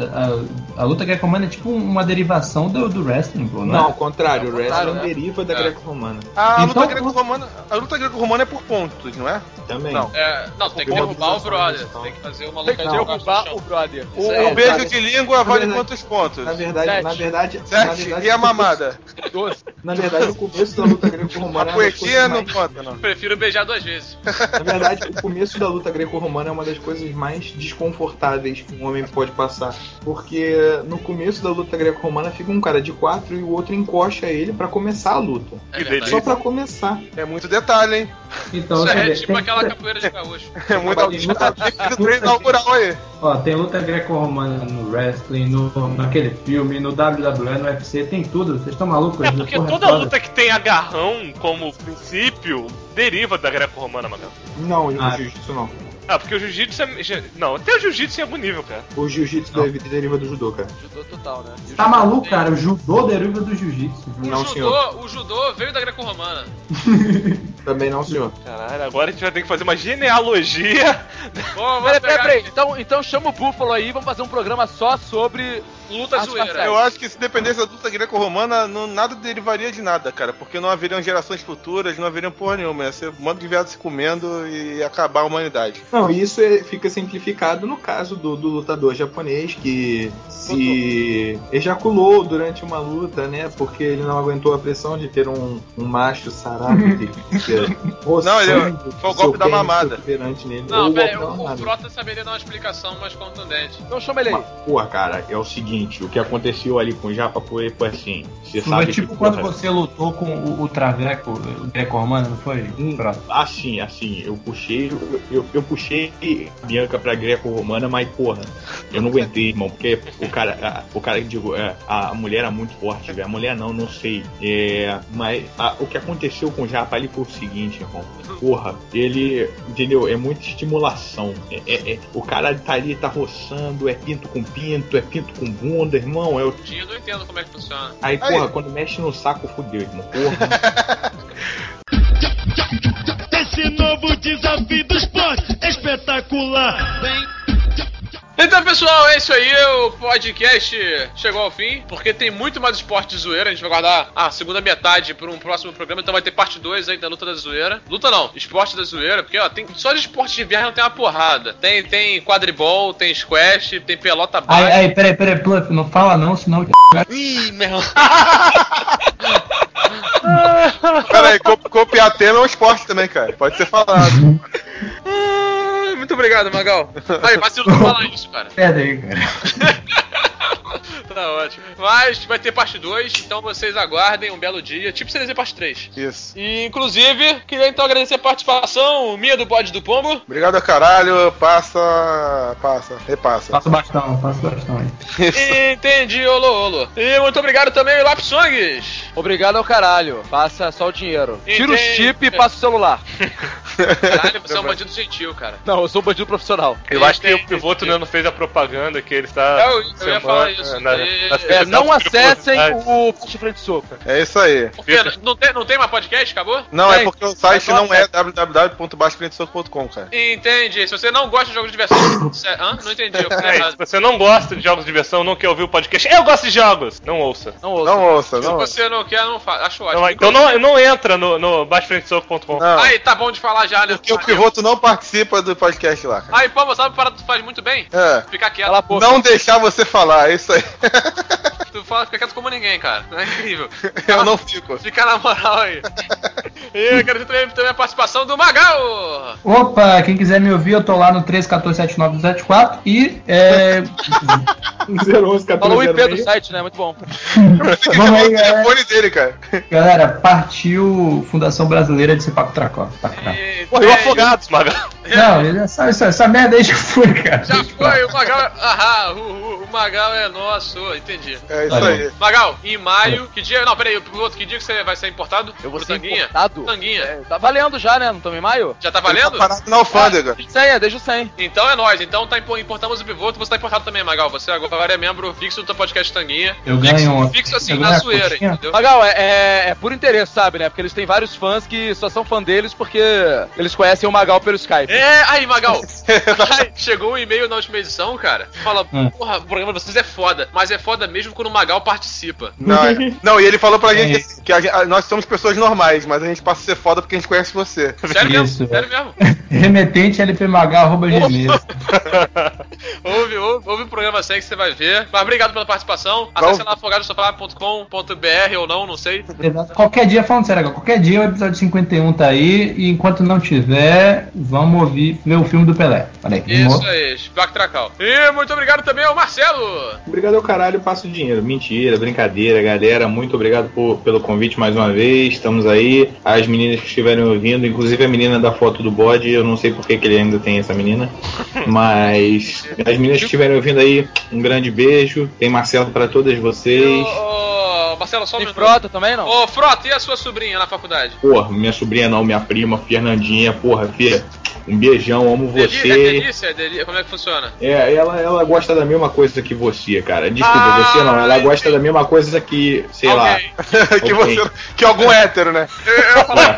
a luta greco-romana é tipo uma derivação do wrestling, pô, Não, não ao é? contrário, o wrestling né? deriva da greco-romana. A Então- luta greco-romana é por pontos, não é? Também. Não. Não, tem que derrubar o brother. Tem que fazer uma Tem que luta derrubar o brother. O beijo de língua vale verdade- quantos pontos? Na verdade, 7. E a mamada? 12. Na verdade, o começo da luta greco-romana A é uma das poetia coisas não mais... conta, não. Prefiro beijar 2 vezes. Na verdade, o começo da luta greco-romana é uma das coisas mais desconfortáveis que um homem pode passar. Porque no começo da luta greco-romana fica um cara de 4 e o outro encoxa ele pra começar a luta. É Que verdade. Só pra começar. É muito detalhe, hein? Então, Isso você é vê, tipo tem- aquela capoeira de gaúcho. É muito luta- do treino inaugural aí. Ó, tem luta greco-romana no wrestling, naquele filme, no WWE, no UFC, tem tudo. Vocês estão malucos? É Essa porque porra toda toda. luta que tem agarrão como princípio deriva da greco-romana, mano. Não, o Ah. jiu-jitsu não. Ah, porque o jiu-jitsu é. Não, até o jiu-jitsu é algum nível, cara. O jiu-jitsu deriva do judô, cara. Judô total, né? Tá maluco, cara? O judô deriva do jiu-jitsu. Não, senhor. O judô veio da greco-romana. Também não, senhor. Caralho, agora a gente vai ter que fazer uma genealogia. Peraí. Então chama o Búfalo aí, vamos fazer um programa só sobre Luta As zoeira. parcelas. Eu acho que se dependesse da luta greco-romana, nada derivaria de nada, cara. Porque não haveriam gerações futuras, não haveriam porra nenhuma. Ia ser um monte de viado se comendo e acabar a humanidade. Não, isso fica simplificado no caso do lutador japonês que se ejaculou durante uma luta, né? Porque ele não aguentou a pressão de ter um macho sarado de Não, foi o golpe da mamada. Nele, Não, ou pera aí, golpe da o mamada. Frota saberia dar uma explicação mais contundente. Então chama ele aí. Pô, cara, é o seguinte, o que aconteceu ali com o Japa foi assim, você Foi sabe tipo que, quando porra, você lutou com o Traveco, o greco-romano, não foi? Pronto. assim, eu puxei a Bianca pra greco-romana, mas porra, eu não aguentei, irmão, porque o cara, digo, a mulher era muito forte, velho, a mulher não sei, mas o que aconteceu com o Japa ali foi o seguinte, irmão, porra, ele, entendeu, é muita estimulação, o cara tá ali, tá roçando, é pinto com pinto, é pinto com bunda, irmão, Eu não entendo como é que funciona. aí, porra, quando mexe no saco, fudeu, irmão, porra. Esse novo desafio do esporte espetacular. Vem. Então, pessoal, é isso aí. O podcast chegou ao fim, porque tem muito mais esporte de zoeira. A gente vai guardar a segunda metade para um próximo programa. Então vai ter parte 2 aí da luta da zoeira. Luta não, esporte da zoeira. Porque, ó, tem, só de esporte de inverno tem uma porrada. Tem quadribol, tem squash, tem pelota baixa. Aí, peraí, Pluff, não fala não, senão... Ih, meu irmão. Peraí, copiar tema é um esporte também, cara. Pode ser falado. Muito obrigado, Magal. Aí, vacilo não falar isso, cara. Pera aí, cara. Tá ótimo. Mas vai ter parte 2, então vocês aguardem um belo dia. Tipo CDZ parte 3. Isso. E, inclusive, queria então agradecer a participação minha do Bode do Pombo. Obrigado, caralho. Repassa. Passa o bastão aí. Entendi, olo. E muito obrigado também, Lápis Songs. Obrigado ao caralho. Passa só o dinheiro. Tira o chip e passa o celular. Caralho, você é um bandido gentil, cara. Não, eu sou um bandido profissional. Eu acho que o Pivoto não fez a propaganda que ele está. Eu ia falar isso. Não acessem o Puxa Frente Soco. É isso aí. Porque não tem mais podcast? Acabou? Não, é porque o site não é www.baixofrentesoco.com, cara. Entendi. Se você não gosta de jogos de diversão... Não entendi. Se você não gosta de jogos de diversão, não quer ouvir o podcast, eu gosto de jogos! Não ouça. Se você não quer, não faz. Acho ótimo. Então não entra no baixofrentesoco.com. Aí, tá bom de falar já, né? Porque o Pivoto não participa do podcast lá, cara. Aí, pô, sabe para tu faz muito bem? Ficar quieto. Não deixar você falar, é isso aí. Tu fala, fica quieto como ninguém, cara. É incrível. Eu não fico. Fica na moral aí. E eu quero também a participação do Magal. Opa, quem quiser me ouvir, eu tô lá no 13147974 e 01114. Falou o IP do site, né? Muito bom. Vamos aí, o telefone dele, cara. Galera, partiu Fundação Brasileira de Cipaco Tracó. Porra, e o Afogados, Magal? Não, essa merda aí já foi, cara. Já foi, o Magal. O Magal é nosso, entendi. É isso aí. Magal, em maio, que dia. Não, peraí, que dia que você vai ser importado? Eu vou ser Tanguinha? importado? Tanguinha. Tá valendo já, né? Não estamos em maio? Já tá valendo? Tá parado na alfândega. Desde o 100. Então é nóis. Então importamos o Pivoto, você tá importado também, Magal. Você agora é membro fixo do podcast Tanguinha. Eu ganho. Fixo assim, na zoeira, entendeu? Magal, é por interesse, sabe, né? Porque eles têm vários fãs que só são fã deles porque eles conhecem o Magal pelo Skype. Aí, Magal. Chegou um e-mail na última edição, cara. Fala, porra, o programa de vocês é foda. Mas é foda mesmo quando o Magal participa. Não, e ele falou pra gente que nós somos pessoas normais, mas a gente passa a ser foda porque a gente conhece você. Sério mesmo? Sério mesmo? Remetente lpmagal@gmail. Ouve o programa 100 que você vai ver. Mas obrigado pela participação. Acesse lá afogadosofá.com.br ou não sei. Qualquer dia, falando sério agora, qualquer dia o episódio 51 tá aí. E enquanto não tiver, vamos ouvir meu filme do Pelé. Olha aí. Isso aí, Bac Tracal. E muito obrigado também ao Marcelo. Obrigado ao caralho, passo o dinheiro. Mentira, brincadeira, galera. Muito obrigado pelo convite mais uma vez. Estamos aí. As meninas que estiverem ouvindo, inclusive a menina da foto do bode, eu não sei porque que ele ainda tem essa menina. Mas as meninas que estiverem ouvindo aí, um grande beijo. Tem Marcelo pra todas vocês. Marcelo, só um minuto. Frota também, não? Ô, Frota, e a sua sobrinha na faculdade? Porra, minha sobrinha não, minha prima, Fernandinha. Porra, filha, um beijão, amo você. É delícia? Como é que funciona? Ela gosta da mesma coisa que você, cara. Desculpa, você não. Ela gosta da mesma coisa que, sei lá. que algum hétero, né? Eu falar.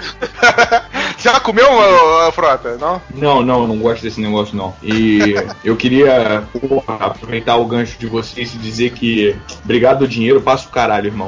Já comeu, Frota? Não? Não gosto desse negócio, não. E eu queria aproveitar o gancho de vocês e dizer que obrigado do dinheiro, passa o caralho, irmão.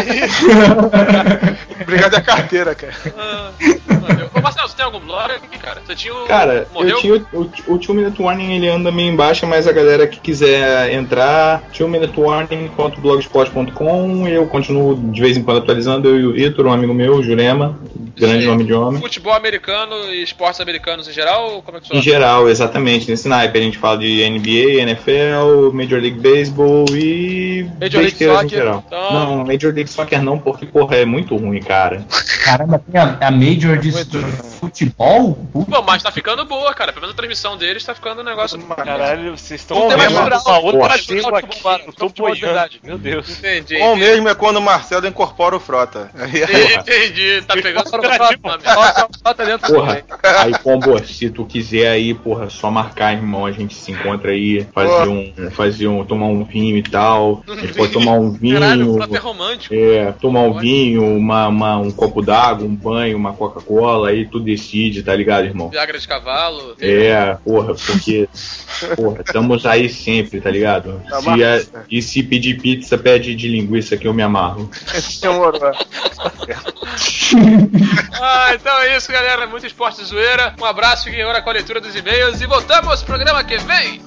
Obrigado a carteira, cara. Ô, Marcelo, você tem algum blog aqui, cara? Você tinha Cara, morreu? eu tinha o 2 Minute Warning, ele anda meio em baixa, mas a galera que quiser entrar, 2minutewarning.blogspot.com, eu continuo de vez em quando atualizando, eu e o Vitor, um amigo meu, o Jurema, grande nome de homem. Futebol americano e esportes americanos em geral? Como é que funciona? Em geral, exatamente, nesse naipe a gente fala de NBA, NFL, Major League Baseball e Major League besteiras em Soccer. geral. Então... Não, Major League Soccer não, porque porra, é muito ruim, cara. Caramba, tem a Major de futebol? Pô, mas tá ficando boa, cara. Pelo menos a transmissão deles tá ficando um negócio... Caralho, vocês estão Vamos ter mais vendo plural. uma outra Porra, língua aqui. Eu tô boiando. Meu Deus. Entendi. Bom mesmo é quando o Marcelo incorpora o Frota. Entendi. Tá pegando Bota dentro. Porra, aí, Pombo, se tu quiser aí, porra, só marcar, irmão, a gente se encontra aí, tomar um vinho e tal. A gente pode tomar um vinho. Caralho, o Frota é romântico. Tomar um vinho, um copo d'água, um banho, uma Coca-Cola, aí tu decide, tá ligado, irmão? Viagra de cavalo. Porra, porque estamos aí sempre, tá ligado? E se pedir pizza, pede de linguiça que eu me amarro. Demorou. Então é isso, galera. Muito esporte zoeira. Um abraço, fiquem agora com a leitura dos e-mails e voltamos pro programa que vem.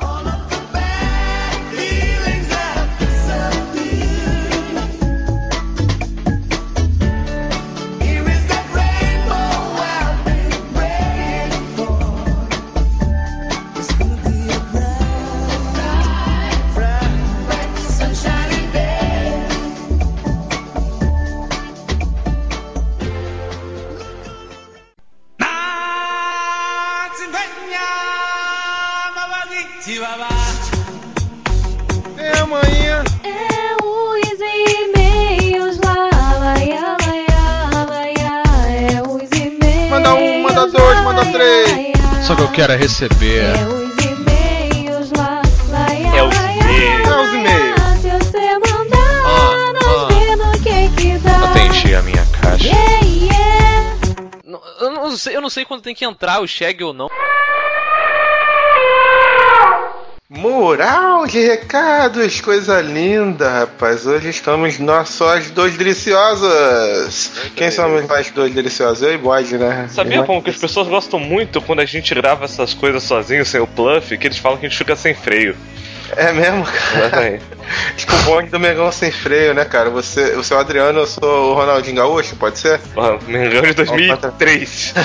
Sunshine. manda 3. Só que eu quero receber. É os e-mails lá. É os e-mails. É os e-mails. Se você mandar, não sei no que dá. Até encher a minha caixa. Yeah, yeah. Eu não sei quando tem que entrar o Shag ou não. Mural de recados, coisa linda, rapaz. Hoje estamos nós só as duas deliciosas. Quem somos nós duas deliciosas? Eu e Bode, né? Sabia como que as pessoas gostam muito quando a gente grava essas coisas sozinho, sem o Pluff, que eles falam que a gente fica sem freio. É mesmo, cara? Tipo o bonde do Mengão sem freio, né, cara? Você é o Adriano, eu sou o Ronaldinho Gaúcho, pode ser? Mengão de 2003.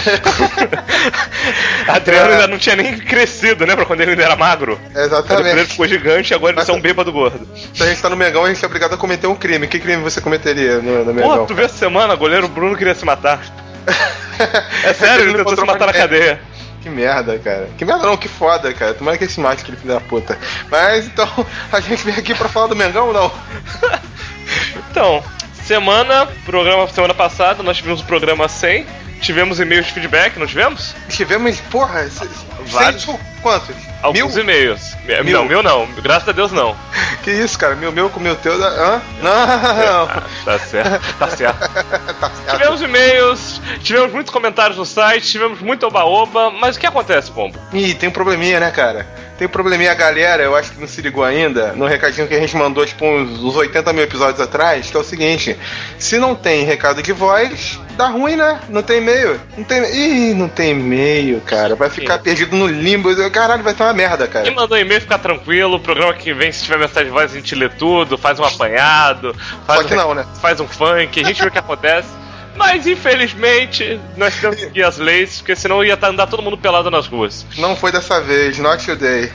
Adriano ainda não tinha nem crescido, né? Pra quando ele ainda era magro. Exatamente. Ele ficou gigante e agora eles são um bêbado gordo. Se a gente tá no Mengão, a gente é obrigado a cometer um crime. Que crime você cometeria no Mengão? Pô, tu viu essa semana? O goleiro Bruno queria se matar. É sério, ele tentou se matar na cadeia. Que merda, cara. Que merda não, que foda, cara. Tomara que esse mate que ele filho da puta. Mas então, a gente veio aqui pra falar do Mengão ou não? Então, semana passada, nós tivemos o programa 100. Tivemos e-mails de feedback, não tivemos? Tivemos, porra, vários. Quantos? Alguns 1000? e-mails. Não, mil não. Graças a Deus não. Que isso, cara? Meu com meu teu. Hã? Não! Tá certo. Tá certo. Tivemos e-mails, tivemos muitos comentários no site, tivemos muito oba-oba, mas o que acontece, Pombo? Ih, tem um probleminha, né, cara? Tem um probleminha, a galera, eu acho que não se ligou ainda, no recadinho que a gente mandou, tipo, uns 80 mil episódios atrás, que é o seguinte: se não tem recado de voz, dá ruim, né? Não tem e-mail. Não tem e-mail, cara. Vai ficar perdido no limbo. Caralho, vai ser uma merda, cara. Quem mandou e-mail, fica tranquilo. O programa que vem, se tiver mensagem de voz, a gente lê tudo, faz um apanhado, faz um funk, a gente vê o que acontece. Mas infelizmente nós temos que seguir as leis, porque senão ia andar todo mundo pelado nas ruas. Não foi dessa vez, not today.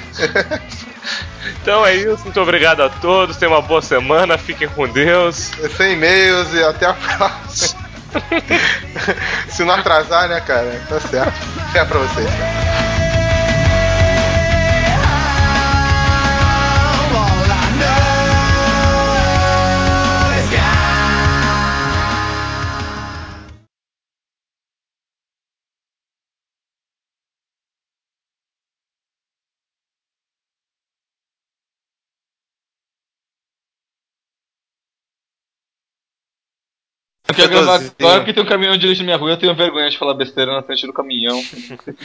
Então é isso, muito obrigado a todos, tenham uma boa semana, fiquem com Deus. Sem e-mails e até a próxima. Se não atrasar, né, cara? Tá certo. Até pra vocês, cara. Eu quero gravar agora porque tem um caminhão de lixo na minha rua e eu tenho vergonha de falar besteira na frente do caminhão.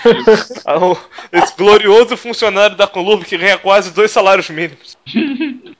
Esse glorioso funcionário da Columbo que ganha quase 2 salários mínimos.